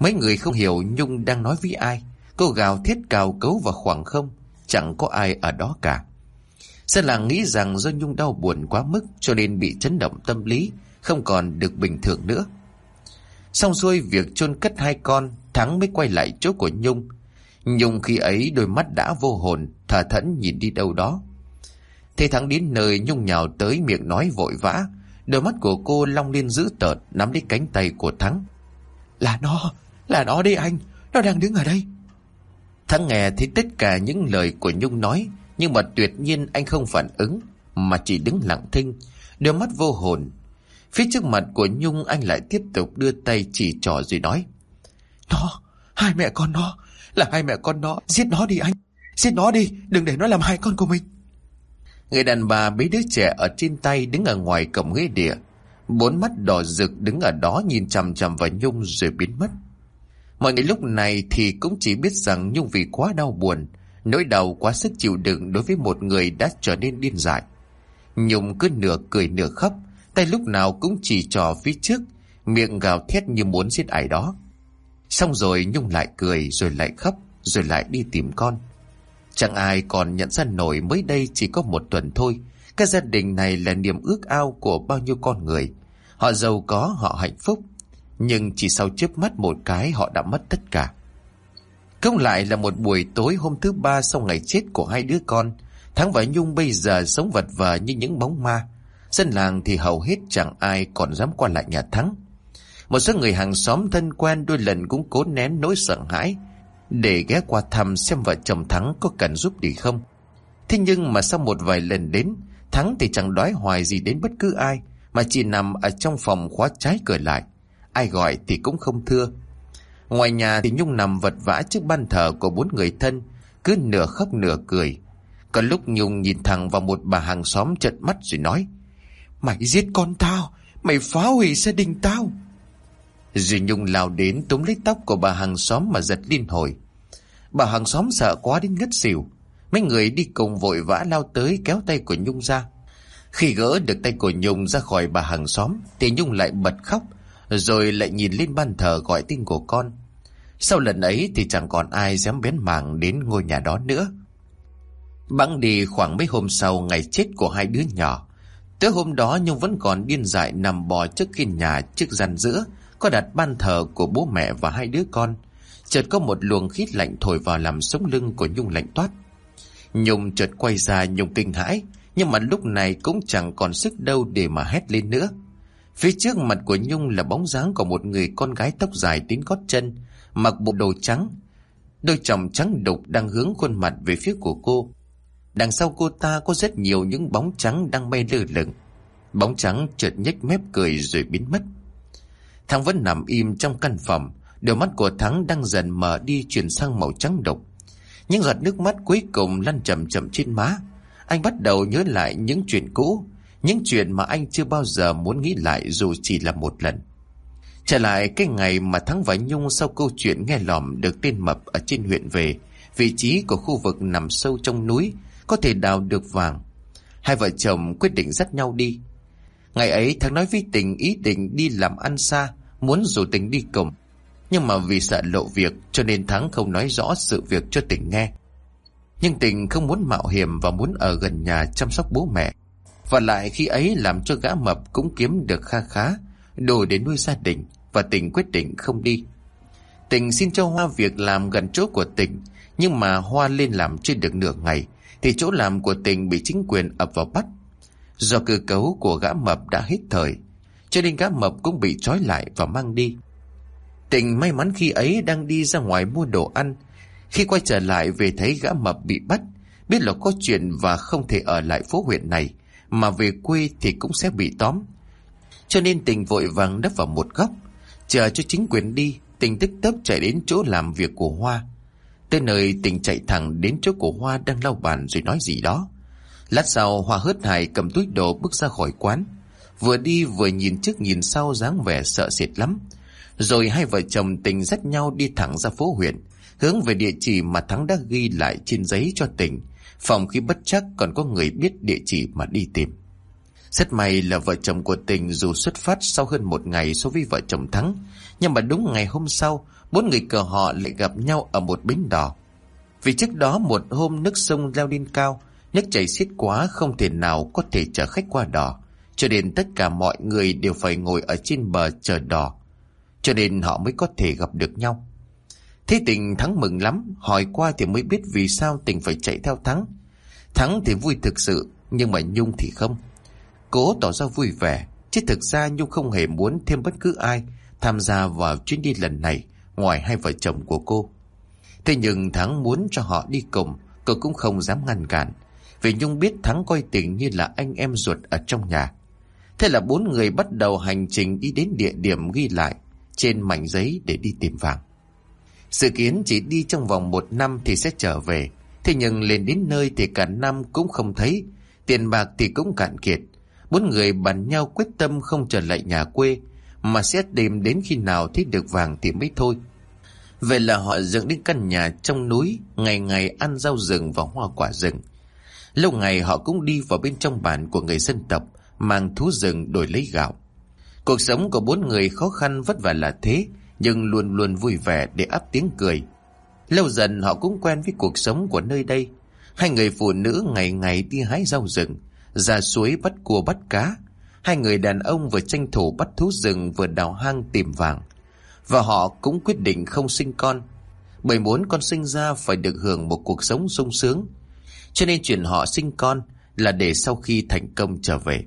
Mấy người không hiểu Nhung đang nói với ai. Cô gào thét cào cấu vào khoảng không, chẳng có ai ở đó cả. Dân làng nghĩ rằng do Nhung đau buồn quá mức cho nên bị chấn động tâm lý, không còn được bình thường nữa. Xong xuôi việc chôn cất hai con, Thắng mới quay lại chỗ của Nhung. Nhung khi ấy đôi mắt đã vô hồn, thờ thẫn nhìn đi đâu đó. Thế Thắng đến nơi, Nhung nhào tới, miệng nói vội vã. Đôi mắt của cô long lên dữ tợn, nắm lấy cánh tay của Thắng. Là nó đây anh, nó đang đứng ở đây. Thắng nghe thấy tất cả những lời của Nhung nói, nhưng mà tuyệt nhiên anh không phản ứng, mà chỉ đứng lặng thinh, đôi mắt vô hồn. Phía trước mặt của Nhung anh lại tiếp tục đưa tay chỉ trỏ rồi nói. Hai mẹ con nó, là hai mẹ con nó, giết nó đi anh, giết nó đi, đừng để nó làm hai con của mình. Người đàn bà bế đứa trẻ ở trên tay đứng ở ngoài cổng ghế địa, bốn mắt đỏ rực đứng ở đó nhìn chằm chằm vào Nhung rồi biến mất. Mọi người lúc này thì cũng chỉ biết rằng Nhung vì quá đau buồn, nỗi đau quá sức chịu đựng đối với một người đã trở nên điên dại. Nhung cứ nửa cười nửa khóc, tay lúc nào cũng chỉ trỏ phía trước, miệng gào thét như muốn giết ai đó. Xong rồi Nhung lại cười, rồi lại khóc, rồi lại đi tìm con. Chẳng ai còn nhận ra nổi mới đây chỉ có một tuần thôi, cái gia đình này là niềm ước ao của bao nhiêu con người. Họ giàu có, họ hạnh phúc, nhưng chỉ sau chớp mắt một cái họ đã mất tất cả. Không lại là một buổi tối hôm thứ ba sau ngày chết của hai đứa con. Thắng và Nhung bây giờ sống vật vờ như những bóng ma. Dân làng thì hầu hết chẳng ai còn dám qua lại nhà Thắng. Một số người hàng xóm thân quen đôi lần cũng cố nén nỗi sợ hãi để ghé qua thăm xem vợ chồng Thắng có cần giúp gì không. Thế nhưng mà sau một vài lần đến, Thắng thì chẳng đói hoài gì đến bất cứ ai, mà chỉ nằm ở trong phòng khóa trái cửa lại. Ai gọi thì cũng không thưa. Ngoài nhà thì Nhung nằm vật vã trước ban thờ của bốn người thân, cứ nửa khóc nửa cười. Có lúc Nhung nhìn thẳng vào một bà hàng xóm trợn mắt rồi nói. Mày giết con tao, mày phá hủy gia đình tao. Rồi Nhung lao đến túm lấy tóc của bà hàng xóm mà giật liên hồi. Bà hàng xóm sợ quá đến ngất xỉu. Mấy người đi cùng vội vã lao tới kéo tay của Nhung ra. Khi gỡ được tay của Nhung ra khỏi bà hàng xóm thì Nhung lại bật khóc, rồi lại nhìn lên ban thờ gọi tên của con. Sau lần ấy thì chẳng còn ai dám bén mảng đến ngôi nhà đó nữa. Bẵng đi khoảng mấy hôm sau ngày chết của hai đứa nhỏ, tới hôm đó Nhung vẫn còn điên dại nằm bò trước khiên nhà, trước gian giữa có đặt ban thờ của bố mẹ và hai đứa con. Chợt có một luồng khí lạnh thổi vào làm sống lưng của Nhung lạnh toát. Nhung chợt quay ra, Nhung kinh hãi, nhưng mà lúc này cũng chẳng còn sức đâu để mà hét lên nữa. Phía trước mặt của Nhung là bóng dáng của một người con gái tóc dài đến gót chân, mặc bộ đồ trắng, đôi tròng trắng đục đang hướng khuôn mặt về phía của cô. Đằng sau cô ta có rất nhiều những bóng trắng đang bay lơ lửng. Bóng trắng chợt nhếch mép cười rồi biến mất. Thắng vẫn nằm im trong căn phòng, đôi mắt của Thắng đang dần mở đi chuyển sang màu trắng đục. Những giọt nước mắt cuối cùng lăn chậm chậm trên má. Anh bắt đầu nhớ lại những chuyện cũ, những chuyện mà anh chưa bao giờ muốn nghĩ lại dù chỉ là một lần. Trở lại cái ngày mà Thắng và Nhung sau câu chuyện nghe lỏm được tên mập ở trên huyện về, vị trí của khu vực nằm sâu trong núi, có thể đào được vàng. Hai vợ chồng quyết định dắt nhau đi. Ngày ấy Thắng nói với Tình ý định đi làm ăn xa, muốn rủ Tình đi cùng. Nhưng mà vì sợ lộ việc cho nên Thắng không nói rõ sự việc cho Tình nghe. Nhưng Tình không muốn mạo hiểm và muốn ở gần nhà chăm sóc bố mẹ. Và lại khi ấy làm cho gã mập cũng kiếm được kha khá, đủ để nuôi gia đình, và Tình quyết định không đi. Tình xin cho Hoa việc làm gần chỗ của Tình, nhưng mà Hoa lên làm chưa được nửa ngày thì chỗ làm của Tình bị chính quyền ập vào bắt. Do cơ cấu của gã mập đã hết thời, cho nên gã mập cũng bị trói lại và mang đi. Tình may mắn khi ấy đang đi ra ngoài mua đồ ăn. Khi quay trở lại về thấy gã mập bị bắt, biết là có chuyện và không thể ở lại phố huyện này, mà về quê thì cũng sẽ bị tóm. Cho nên Tình vội vàng nấp vào một góc, chờ cho chính quyền đi. Tình tức tốc chạy đến chỗ làm việc của Hoa. Tới nơi Tình chạy thẳng đến chỗ của Hoa đang lau bàn rồi nói gì đó. Lát sau Hoa hớt hải cầm túi đồ bước ra khỏi quán, vừa đi vừa nhìn trước nhìn sau dáng vẻ sợ sệt lắm. Rồi hai vợ chồng Tình dắt nhau đi thẳng ra phố huyện, hướng về địa chỉ mà Thắng đã ghi lại trên giấy cho Tình, phòng khi bất chắc còn có người biết địa chỉ mà đi tìm. Rất may là vợ chồng của Tình dù xuất phát sau hơn một ngày so với vợ chồng Thắng, nhưng mà đúng ngày hôm sau, bốn người cờ họ lại gặp nhau ở một bến đò. Vì trước đó một hôm nước sông leo lên cao, nước chảy xiết quá không thể nào có thể chở khách qua đò, cho nên tất cả mọi người đều phải ngồi ở trên bờ chờ đò, cho nên họ mới có thể gặp được nhau. Thế Tình Thắng mừng lắm, hỏi qua thì mới biết vì sao Tình phải chạy theo Thắng. Thắng thì vui thực sự, nhưng mà Nhung thì không. Cố tỏ ra vui vẻ, chứ thực ra Nhung không hề muốn thêm bất cứ ai tham gia vào chuyến đi lần này ngoài hai vợ chồng của cô. Thế nhưng Thắng muốn cho họ đi cùng, cô cũng không dám ngăn cản, vì Nhung biết Thắng coi Tình như là anh em ruột ở trong nhà. Thế là bốn người bắt đầu hành trình đi đến địa điểm ghi lại trên mảnh giấy để đi tìm vàng. Dự kiến chỉ đi trong vòng 1 năm thì sẽ trở về. Thế nhưng lên đến nơi thì cả năm cũng không thấy, tiền bạc thì cũng cạn kiệt. Bốn người bàn nhau quyết tâm không trở lại nhà quê, mà sẽ tìm đến khi nào thấy được vàng thì mới thôi. Vậy là họ dựng đến căn nhà trong núi, ngày ngày ăn rau rừng và hoa quả rừng. Lâu ngày họ cũng đi vào bên trong bản của người dân tộc, mang thú rừng đổi lấy gạo. Cuộc sống của bốn người khó khăn vất vả là thế, nhưng luôn luôn vui vẻ để ắp tiếng cười. Lâu dần họ cũng quen với cuộc sống của nơi đây. Hai người phụ nữ ngày ngày đi hái rau rừng, ra suối bắt cua bắt cá. Hai người đàn ông vừa tranh thủ bắt thú rừng vừa đào hang tìm vàng. Và họ cũng quyết định không sinh con, bởi muốn con sinh ra phải được hưởng một cuộc sống sung sướng. Cho nên chuyện họ sinh con là để sau khi thành công trở về.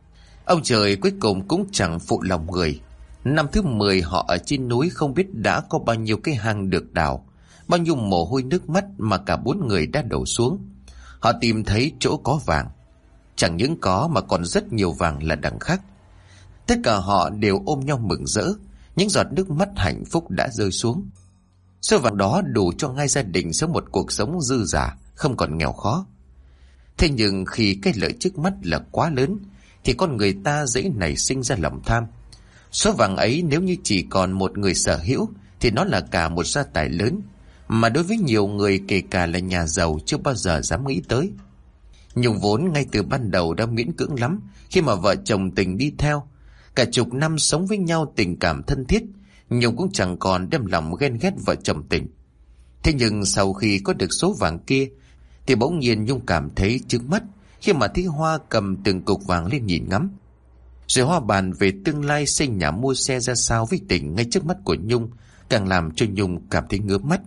Ông trời cuối cùng cũng chẳng phụ lòng người. Năm thứ 10 họ ở trên núi không biết đã có bao nhiêu cái hang được đào, bao nhiêu mồ hôi nước mắt mà cả bốn người đã đổ xuống. Họ tìm thấy chỗ có vàng. Chẳng những có mà còn rất nhiều vàng là đằng khác. Tất cả họ đều ôm nhau mừng rỡ. Những giọt nước mắt hạnh phúc đã rơi xuống. Số vàng đó đủ cho hai gia đình sống một cuộc sống dư dả, không còn nghèo khó. Thế nhưng khi cái lợi trước mắt là quá lớn thì con người ta dễ nảy sinh ra lòng tham. Số vàng ấy nếu như chỉ còn một người sở hữu thì nó là cả một gia tài lớn, mà đối với nhiều người kể cả là nhà giàu chưa bao giờ dám nghĩ tới. Nhung vốn ngay từ ban đầu đã miễn cưỡng lắm khi mà vợ chồng Tình đi theo. Cả chục năm sống với nhau tình cảm thân thiết, Nhung cũng chẳng còn đem lòng ghen ghét vợ chồng Tình. Thế nhưng sau khi có được số vàng kia thì bỗng nhiên Nhung cảm thấy chướng mắt khi mà thấy Hoa cầm từng cục vàng lên nhìn ngắm. Rồi Hoa bàn về tương lai xây nhà mua xe ra sao với Tình ngay trước mắt của Nhung, càng làm cho Nhung cảm thấy ngứa mắt.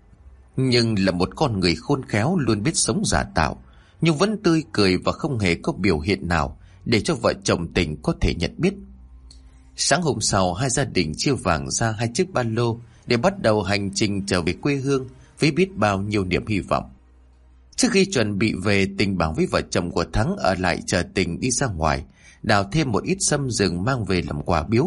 Nhưng là một con người khôn khéo luôn biết sống giả tạo, Nhung vẫn tươi cười và không hề có biểu hiện nào để cho vợ chồng Tình có thể nhận biết. Sáng hôm sau, hai gia đình chia vàng ra 2 chiếc ba lô để bắt đầu hành trình trở về quê hương với biết bao nhiêu niềm hy vọng. Trước khi chuẩn bị về, Tình bảo với vợ chồng của Thắng ở lại chờ Tình đi ra ngoài đào thêm một ít sâm rừng mang về làm quà biếu.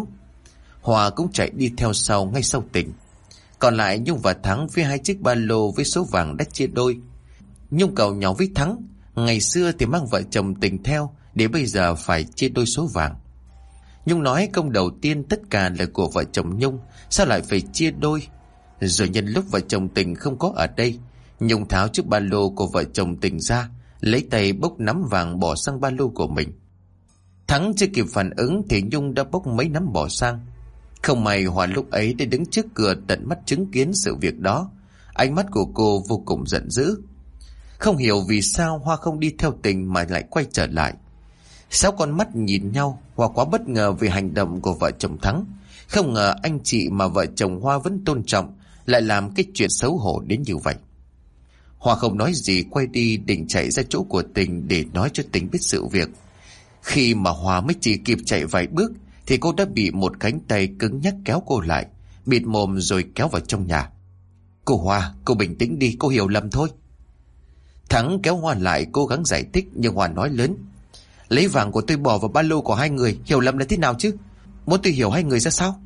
Hòa cũng chạy đi theo sau ngay sau Tình. Còn lại Nhung và Thắng với 2 chiếc ba lô với số vàng đã chia đôi. Nhung càu nhau với Thắng, ngày xưa thì mang vợ chồng Tình theo, để bây giờ phải chia đôi số vàng. Nhung nói công đầu tiên tất cả là của vợ chồng Nhung, sao lại phải chia đôi? Rồi nhân lúc vợ chồng Tình không có ở đây, Nhung tháo chiếc ba lô của vợ chồng Tình ra, lấy tay bốc nắm vàng bỏ sang ba lô của mình. Thắng chưa kịp phản ứng thì Nhung đã bốc mấy nắm bỏ sang. Không may Hòa lúc ấy đã đứng trước cửa tận mắt chứng kiến sự việc đó. Ánh mắt của cô vô cùng giận dữ. Không hiểu vì sao Hoa không đi theo Tình mà lại quay trở lại. 6 con mắt nhìn nhau, Hoa quá bất ngờ về hành động của vợ chồng Thắng. Không ngờ anh chị mà vợ chồng Hoa vẫn tôn trọng lại làm cái chuyện xấu hổ đến như vậy. Hoa không nói gì, quay đi định chạy ra chỗ của Tình để nói cho Tình biết sự việc. Khi mà Hoa mới chỉ kịp chạy vài bước thì cô đã bị một cánh tay cứng nhắc kéo cô lại, bịt mồm rồi kéo vào trong nhà. Cô Hoa, cô bình tĩnh đi, cô hiểu lầm thôi. Thắng kéo Hoa lại cố gắng giải thích, nhưng Hoa nói lớn: Lấy vàng của tôi bỏ vào ba lô của hai người, hiểu lầm là thế nào chứ? Muốn tôi hiểu hai người ra sao?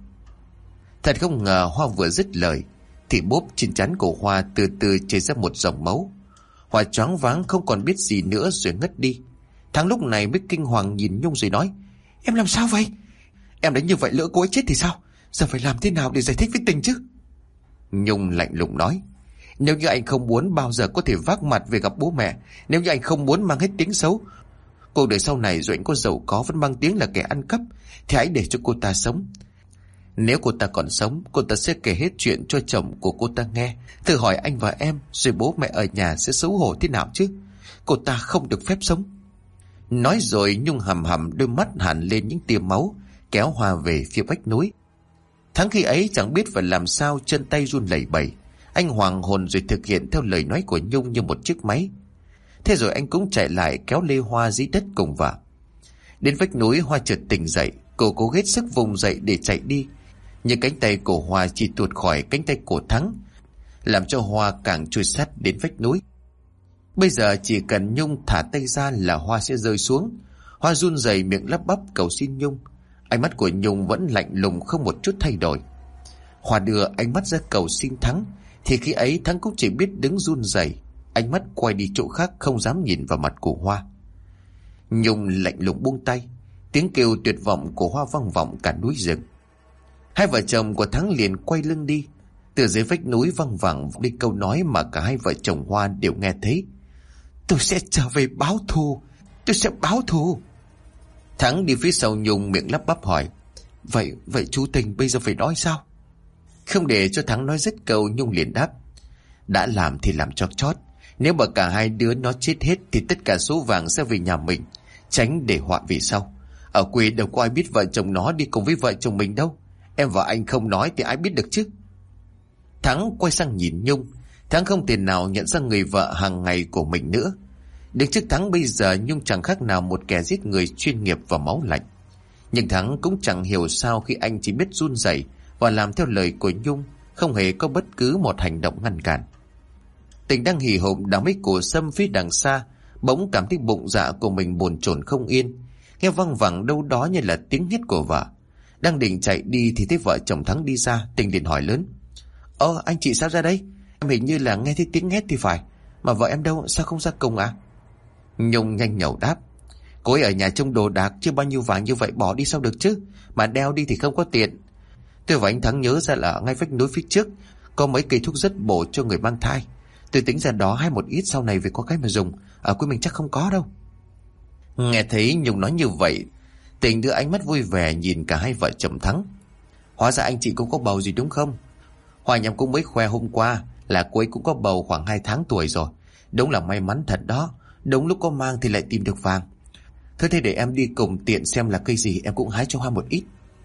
Thật không ngờ Hoa vừa dứt lời thì bốp trên trán của Hoa từ từ chảy ra một dòng máu. Hoa choáng váng không còn biết gì nữa rồi ngất đi. Thắng lúc này mới kinh hoàng nhìn Nhung rồi nói: Em làm sao vậy? Em đánh như vậy lỡ cô ấy chết thì sao? Giờ phải làm thế nào để giải thích với Tình chứ? Nhung lạnh lùng nói: Nếu như anh không muốn bao giờ có thể vác mặt về gặp bố mẹ, nếu như anh không muốn mang hết tiếng xấu, cuộc đời sau này dù anh có giàu có vẫn mang tiếng là kẻ ăn cắp, thì hãy để cho cô ta sống. Nếu cô ta còn sống, cô ta sẽ kể hết chuyện cho chồng của cô ta nghe. Thử hỏi anh và em, rồi bố mẹ ở nhà sẽ xấu hổ thế nào chứ. Cô ta không được phép sống. Nói rồi Nhung hầm hầm đôi mắt hằn lên những tia máu, kéo Hoa về phía vách núi. Thắng khi ấy chẳng biết phải làm sao, chân tay run lẩy bẩy. Anh hoàng hồn rồi thực hiện theo lời nói của Nhung như một chiếc máy. Thế rồi anh cũng chạy lại kéo lê Hoa dưới đất cùng vợ. Đến vách núi, Hoa chợt tỉnh dậy. Cô cố hết sức vùng dậy để chạy đi, nhưng cánh tay của Hoa chỉ tuột khỏi cánh tay của Thắng, làm cho Hoa càng trôi sát đến vách núi. Bây giờ chỉ cần Nhung thả tay ra là Hoa sẽ rơi xuống. Hoa run rẩy miệng lắp bắp cầu xin Nhung. Ánh mắt của Nhung vẫn lạnh lùng không một chút thay đổi. Hoa đưa ánh mắt ra cầu xin Thắng, thì khi ấy Thắng cũng chỉ biết đứng run rẩy, ánh mắt quay đi chỗ khác, không dám nhìn vào mặt của Hoa. Nhung lạnh lùng buông tay. Tiếng kêu tuyệt vọng của Hoa vang vọng cả núi rừng. Hai vợ chồng của Thắng liền quay lưng đi. Từ dưới vách núi văng vẳng đi câu nói mà cả hai vợ chồng Hoa đều nghe thấy: tôi sẽ trở về báo thù, tôi sẽ báo thù. Thắng đi phía sau Nhung, miệng lắp bắp hỏi: Vậy chú Tình bây giờ phải nói sao? Không để cho Thắng nói dứt câu, Nhung liền đáp: đã làm thì làm cho chót. Nếu mà cả hai đứa nó chết hết thì tất cả số vàng sẽ về nhà mình, tránh để họa vì sau. Ở quê đâu có ai biết vợ chồng nó đi cùng với vợ chồng mình đâu. Em và anh không nói thì ai biết được chứ. Thắng quay sang nhìn Nhung. Thắng không thể nào nhận ra người vợ hàng ngày của mình nữa. Đứng trước Thắng bây giờ, Nhung chẳng khác nào một kẻ giết người chuyên nghiệp và máu lạnh. Nhưng Thắng cũng chẳng hiểu sao khi anh chỉ biết run rẩy và làm theo lời của Nhung, không hề có bất cứ một hành động ngăn cản. Tình đang hì hục đào mấy củ sâm phía đằng xa, bỗng cảm thấy bụng dạ của mình bồn chồn không yên, nghe văng vẳng đâu đó như là tiếng hét của vợ. Đang định chạy đi thì thấy vợ chồng Thắng đi ra. Tình liền hỏi lớn: anh chị sao ra đây? Em hình như là nghe thấy tiếng hét thì phải. Mà vợ em đâu, sao không ra cùng à? Nhung nhanh nhẩu đáp: cô ấy ở nhà trông đồ đạc, chứ bao nhiêu vàng như vậy bỏ đi sao được chứ. Mà đeo đi thì không có tiền. Tôi và anh Thắng nhớ ra là ngay vách núi phía trước có mấy cây thuốc rất bổ cho người mang thai. Tôi tính ra đó hay một ít, sau này về có cái mà dùng. Ở quê mình chắc không có đâu. Nghe thấy Nhung nói như vậy, Tình đưa ánh mắt vui vẻ nhìn cả hai vợ chồng Thắng. Hóa ra anh chị cũng có bầu gì đúng không? Hoa nhằm cũng mới khoe hôm qua là cô ấy cũng có bầu khoảng 2 tháng tuổi rồi. Đúng là may mắn thật đó. Đúng lúc có mang thì lại tìm được vàng. Thôi thế để em đi cùng, tiện xem là cây gì em cũng hái cho Hoa một ít.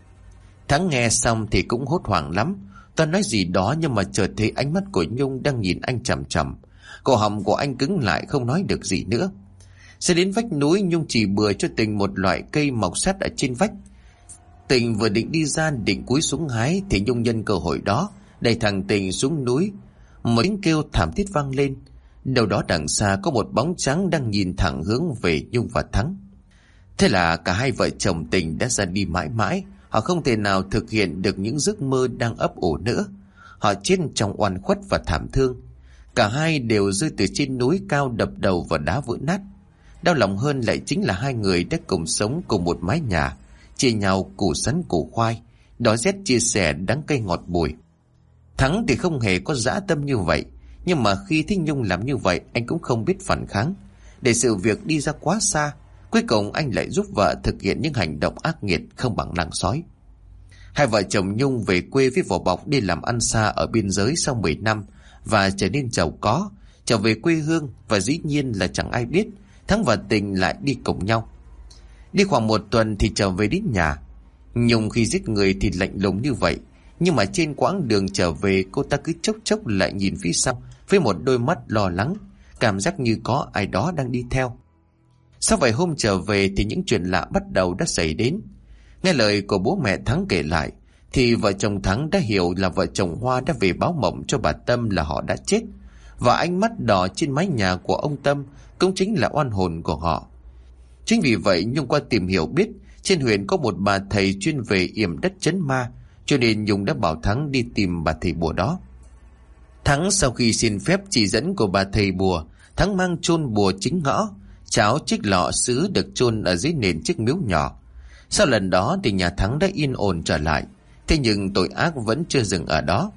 Thắng nghe xong thì cũng hốt hoảng lắm. Toàn nói gì đó nhưng mà chợt thấy ánh mắt của Nhung đang nhìn anh chằm chằm. Cổ họng của anh cứng lại, không nói được gì nữa. Sẽ đến vách núi, Nhung chỉ bừa cho Tình một loại cây mọc sát ở trên vách. Tình vừa định đi ra định cúi xuống hái thì Nhung nhân cơ hội đó đẩy thằng Tình xuống núi. Một tiếng kêu thảm thiết vang lên. Đâu đó đằng xa có một bóng trắng đang nhìn thẳng hướng về Nhung và Thắng. Thế là cả hai vợ chồng Tình đã ra đi mãi mãi. Họ không thể nào thực hiện được những giấc mơ đang ấp ủ nữa. Họ chết trong oan khuất và thảm thương. Cả hai đều rơi từ trên núi cao đập đầu vào đá vỡ nát. Đau lòng hơn lại chính là hai người đã cùng sống cùng một mái nhà, chia nhau củ sắn củ khoai, đói rét chia sẻ đắng cay ngọt bùi. Thắng thì không hề có dã tâm như vậy, nhưng mà khi thấy Nhung làm như vậy, anh cũng không biết phản kháng. Để sự việc đi ra quá xa, cuối cùng anh lại giúp vợ thực hiện những hành động ác nghiệt không bằng nàng sói. Hai vợ chồng Nhung về quê với vỏ bọc đi làm ăn xa ở biên giới sau 10 năm và trở nên giàu có, trở về quê hương, và dĩ nhiên là chẳng ai biết Thắng và Tình lại đi cùng nhau. Đi khoảng 1 tuần thì trở về đến nhà. Nhung khi giết người thì lạnh lùng như vậy, nhưng mà trên quãng đường trở về, cô ta cứ chốc chốc lại nhìn phía sau với một đôi mắt lo lắng, cảm giác như có ai đó đang đi theo. Sau vài hôm trở về thì những chuyện lạ bắt đầu đã xảy đến. Nghe lời của bố mẹ Thắng kể lại thì vợ chồng Thắng đã hiểu là vợ chồng Hoa đã về báo mộng cho bà Tâm là họ đã chết, và ánh mắt đỏ trên mái nhà của ông Tâm cũng chính là oan hồn của họ. Chính vì vậy Nhung qua tìm hiểu biết trên huyện có một bà thầy chuyên về yểm đất trấn ma, cho nên Nhung đã bảo Thắng đi tìm bà thầy bùa đó. Thắng sau khi xin phép chỉ dẫn của bà thầy bùa, Thắng mang chôn bùa chính ngõ, cháo chiếc lọ sứ được chôn ở dưới nền chiếc miếu nhỏ. Sau lần đó thì nhà Thắng đã yên ổn trở lại. Thế nhưng tội ác vẫn chưa dừng ở đó.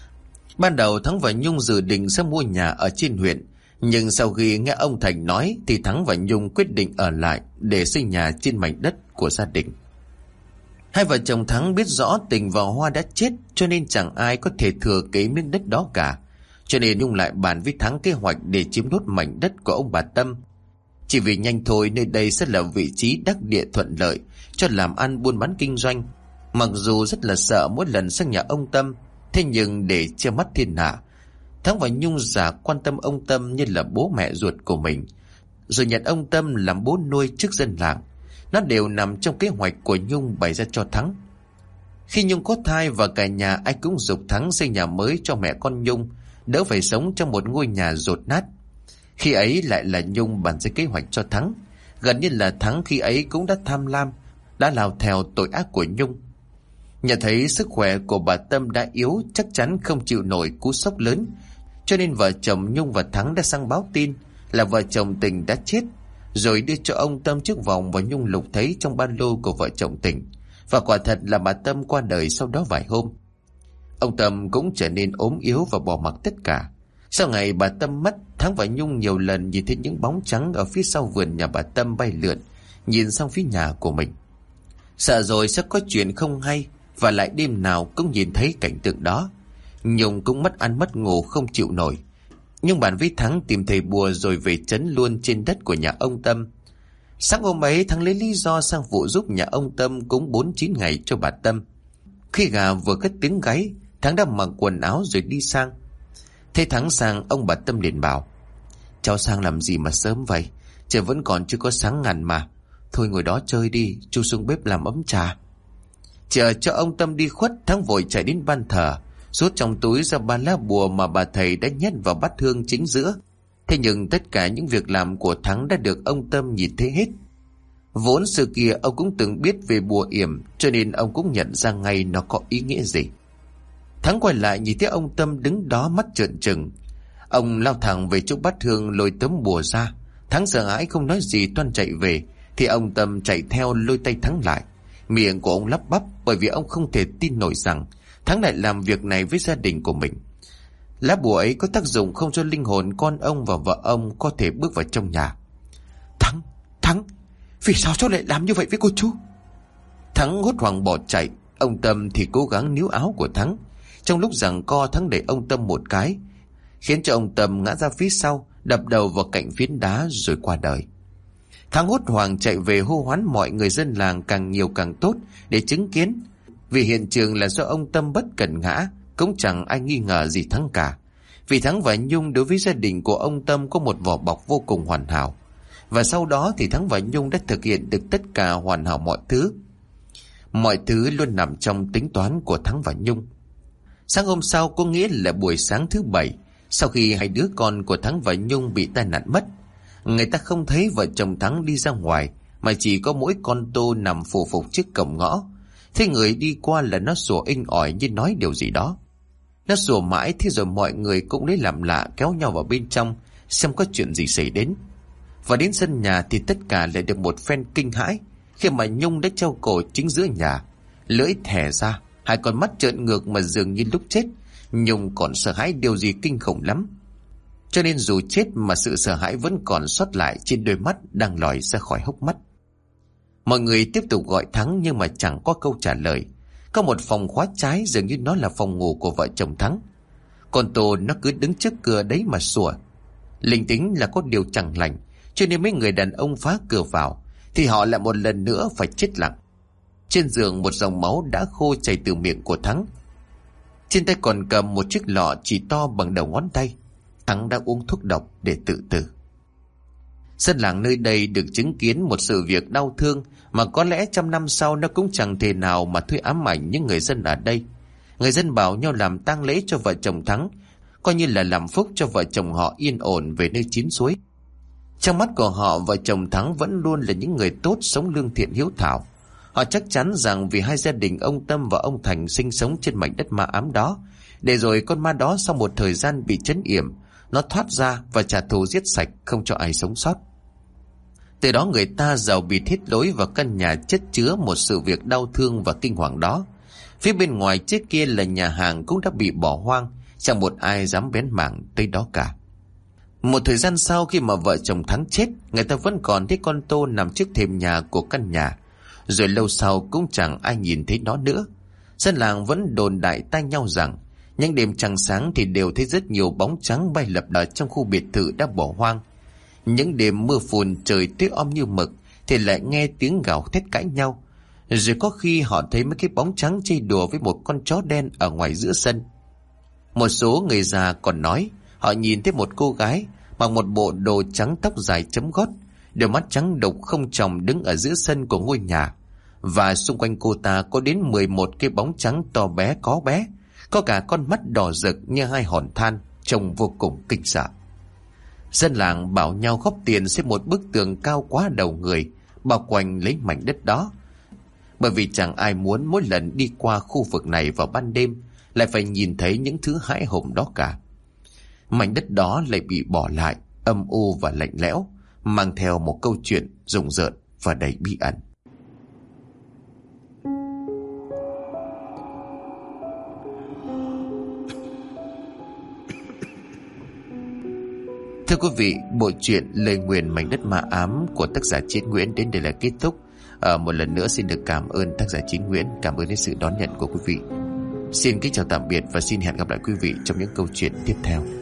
Ban đầu Thắng và Nhung dự định sẽ mua nhà ở trên huyện, nhưng sau khi nghe ông Thành nói thì Thắng và Nhung quyết định ở lại để xây nhà trên mảnh đất của gia đình. Hai vợ chồng Thắng biết rõ Tình và Hoa đã chết, cho nên chẳng ai có thể thừa kế miếng đất đó cả. Cho nên Nhung lại bàn với Thắng kế hoạch để chiếm nốt mảnh đất của ông bà Tâm. Chỉ vì nhanh thôi nơi đây sẽ là vị trí đắc địa thuận lợi cho làm ăn buôn bán kinh doanh. Mặc dù rất là sợ mỗi lần sang nhà ông Tâm, thế nhưng để che mắt thiên hạ, Thắng và Nhung giả quan tâm ông Tâm như là bố mẹ ruột của mình, rồi nhận ông Tâm làm bố nuôi trước dân làng. Nó đều nằm trong kế hoạch của Nhung bày ra cho Thắng. Khi Nhung có thai và cả nhà ai cũng giục Thắng xây nhà mới cho mẹ con Nhung, đỡ phải sống trong một ngôi nhà dột nát. Khi ấy lại là Nhung bàn ra kế hoạch cho Thắng. Gần như là Thắng khi ấy cũng đã tham lam, đã làm theo tội ác của Nhung. Nhận thấy sức khỏe của bà Tâm đã yếu, chắc chắn không chịu nổi cú sốc lớn, cho nên vợ chồng Nhung và Thắng đã sang báo tin là vợ chồng Tình đã chết, rồi đưa cho ông Tâm chiếc vòng và Nhung lục thấy trong ba lô của vợ chồng Tình. Và quả thật là bà Tâm qua đời sau đó vài hôm. Ông Tâm cũng trở nên ốm yếu và bỏ mặc tất cả. Sau ngày bà Tâm mất, Thắng và Nhung nhiều lần nhìn thấy những bóng trắng ở phía sau vườn nhà bà Tâm bay lượn, nhìn sang phía nhà của mình. Sợ rồi sẽ có chuyện không hay, và lại đêm nào cũng nhìn thấy cảnh tượng đó. Nhung cũng mất ăn mất ngủ không chịu nổi. Nhưng bàn với Thắng tìm thầy bùa rồi về trấn luôn trên đất của nhà ông Tâm. Sáng hôm ấy Thắng lấy lý do sang phụ giúp nhà ông Tâm cúng 4-9 ngày cho bà Tâm. Khi gà vừa cất tiếng gáy, Thắng đã mặc quần áo rồi đi sang. Thấy Thắng sang, ông bà Tâm liền bảo: "Cháu sang làm gì mà sớm vậy? Trời vẫn còn chưa có sáng ngàn mà. Thôi ngồi đó chơi đi, chú xuống bếp làm ấm trà." Chờ cho ông Tâm đi khuất, Thắng vội chạy đến ban thờ, rút trong túi ra 3 lá bùa mà bà thầy đã nhét vào bát hương chính giữa. Thế nhưng tất cả những việc làm của Thắng đã được ông Tâm nhìn thấy hết. Vốn xưa kia ông cũng từng biết về bùa yểm, cho nên ông cũng nhận ra ngay nó có ý nghĩa gì. Thắng quay lại nhìn thấy ông Tâm đứng đó mắt trợn trừng. Ông lao thẳng về chỗ bát hương lôi tấm bùa ra. Thắng sợ hãi không nói gì toan chạy về, thì ông Tâm chạy theo lôi tay Thắng lại. Miệng của ông lắp bắp bởi vì ông không thể tin nổi rằng Thắng lại làm việc này với gia đình của mình. Lá bùa ấy có tác dụng không cho linh hồn con ông và vợ ông có thể bước vào trong nhà. Thắng, vì sao cháu lại làm như vậy với cô chú? Thắng hốt hoảng bỏ chạy. Ông Tâm thì cố gắng níu áo của Thắng. Trong lúc giằng co, Thắng đẩy ông Tâm một cái, khiến cho ông Tâm ngã ra phía sau, đập đầu vào cạnh phiến đá rồi qua đời. Thắng hốt hoảng chạy về hô hoán mọi người dân làng càng nhiều càng tốt để chứng kiến. Vì hiện trường là do ông Tâm bất cẩn ngã, cũng chẳng ai nghi ngờ gì Thắng cả. Vì Thắng và Nhung đối với gia đình của ông Tâm có một vỏ bọc vô cùng hoàn hảo. Và sau đó thì Thắng và Nhung đã thực hiện được tất cả hoàn hảo mọi thứ. Mọi thứ luôn nằm trong tính toán của Thắng và Nhung. Sáng hôm sau, có nghĩa là buổi sáng thứ Bảy, sau khi hai đứa con của Thắng và Nhung bị tai nạn mất, người ta không thấy vợ chồng Thắng đi ra ngoài, mà chỉ có mỗi con Tô nằm phù phục trước cổng ngõ. Thế người đi qua là nó sủa inh ỏi như nói điều gì đó. Nó sủa mãi, thế rồi mọi người cũng lấy làm lạ kéo nhau vào bên trong xem có chuyện gì xảy đến. Và đến sân nhà thì tất cả lại được một phen kinh hãi khi mà Nhung đã treo cổ chính giữa nhà, lưỡi thè ra, hai con mắt trợn ngược mà dường như lúc chết Nhung còn sợ hãi điều gì kinh khủng lắm. Cho nên dù chết mà sự sợ hãi vẫn còn sót lại trên đôi mắt đang lòi ra khỏi hốc mắt. Mọi người tiếp tục gọi Thắng nhưng mà chẳng có câu trả lời. Có một phòng khóa trái, dường như nó là phòng ngủ của vợ chồng Thắng. Con Tô nó cứ đứng trước cửa đấy mà sủa. Linh tính là có điều chẳng lành, cho nên mấy người đàn ông phá cửa vào thì họ lại một lần nữa phải chết lặng. Trên giường một dòng máu đã khô chảy từ miệng của Thắng. Trên tay còn cầm một chiếc lọ chỉ to bằng đầu ngón tay. Thắng đã uống thuốc độc để tự tử. Dân làng nơi đây được chứng kiến một sự việc đau thương mà có lẽ 100 năm sau nó cũng chẳng thể nào mà thôi ám ảnh những người dân ở đây. Người dân bảo nhau làm tang lễ cho vợ chồng Thắng, coi như là làm phúc cho vợ chồng họ yên ổn về nơi chín suối. Trong mắt của họ, vợ chồng Thắng vẫn luôn là những người tốt, sống lương thiện hiếu thảo. Họ chắc chắn rằng vì hai gia đình ông Tâm và ông Thành sinh sống trên mảnh đất ma ám đó, để rồi con ma đó sau một thời gian bị trấn yểm, nó thoát ra và trả thù giết sạch, không cho ai sống sót. Từ đó người ta giàu bị hết lối vào căn nhà chất chứa một sự việc đau thương và kinh hoàng đó. Phía bên ngoài trước kia là nhà hàng cũng đã bị bỏ hoang, chẳng một ai dám bén mảng tới đó cả. Một thời gian sau, khi mà vợ chồng Thắng chết, người ta vẫn còn thấy con Tô nằm trước thềm nhà của căn nhà. Rồi lâu sau cũng chẳng ai nhìn thấy nó nữa. Dân làng vẫn đồn đại tai nhau rằng những đêm trăng sáng thì đều thấy rất nhiều bóng trắng bay lập lờ trong khu biệt thự đã bỏ hoang. Những đêm mưa phùn trời tuyết om như mực thì lại nghe tiếng gào thét cãi nhau. Rồi có khi họ thấy mấy cái bóng trắng chơi đùa với một con chó đen ở ngoài giữa sân. Một số người già còn nói họ nhìn thấy một cô gái mặc một bộ đồ trắng, tóc dài chấm gót, đôi mắt trắng đục không tròng đứng ở giữa sân của ngôi nhà. Và xung quanh cô ta có đến 11 cái bóng trắng to bé, có cả con mắt đỏ rực như hai hòn than, trông vô cùng kinh sợ. Dân làng bảo nhau góp tiền xây một bức tường cao quá đầu người, bao quanh lấy mảnh đất đó. Bởi vì chẳng ai muốn mỗi lần đi qua khu vực này vào ban đêm lại phải nhìn thấy những thứ hãi hùng đó cả. Mảnh đất đó lại bị bỏ lại, âm u và lạnh lẽo, mang theo một câu chuyện rùng rợn và đầy bí ẩn. Thưa quý vị, bộ truyện Lời Nguyền Mảnh Đất Ma Ám của tác giả Chiến Nguyễn đến đây là kết thúc. Một lần nữa xin được cảm ơn tác giả Chiến Nguyễn, cảm ơn đến sự đón nhận của quý vị. Xin kính chào tạm biệt và xin hẹn gặp lại quý vị trong những câu chuyện tiếp theo.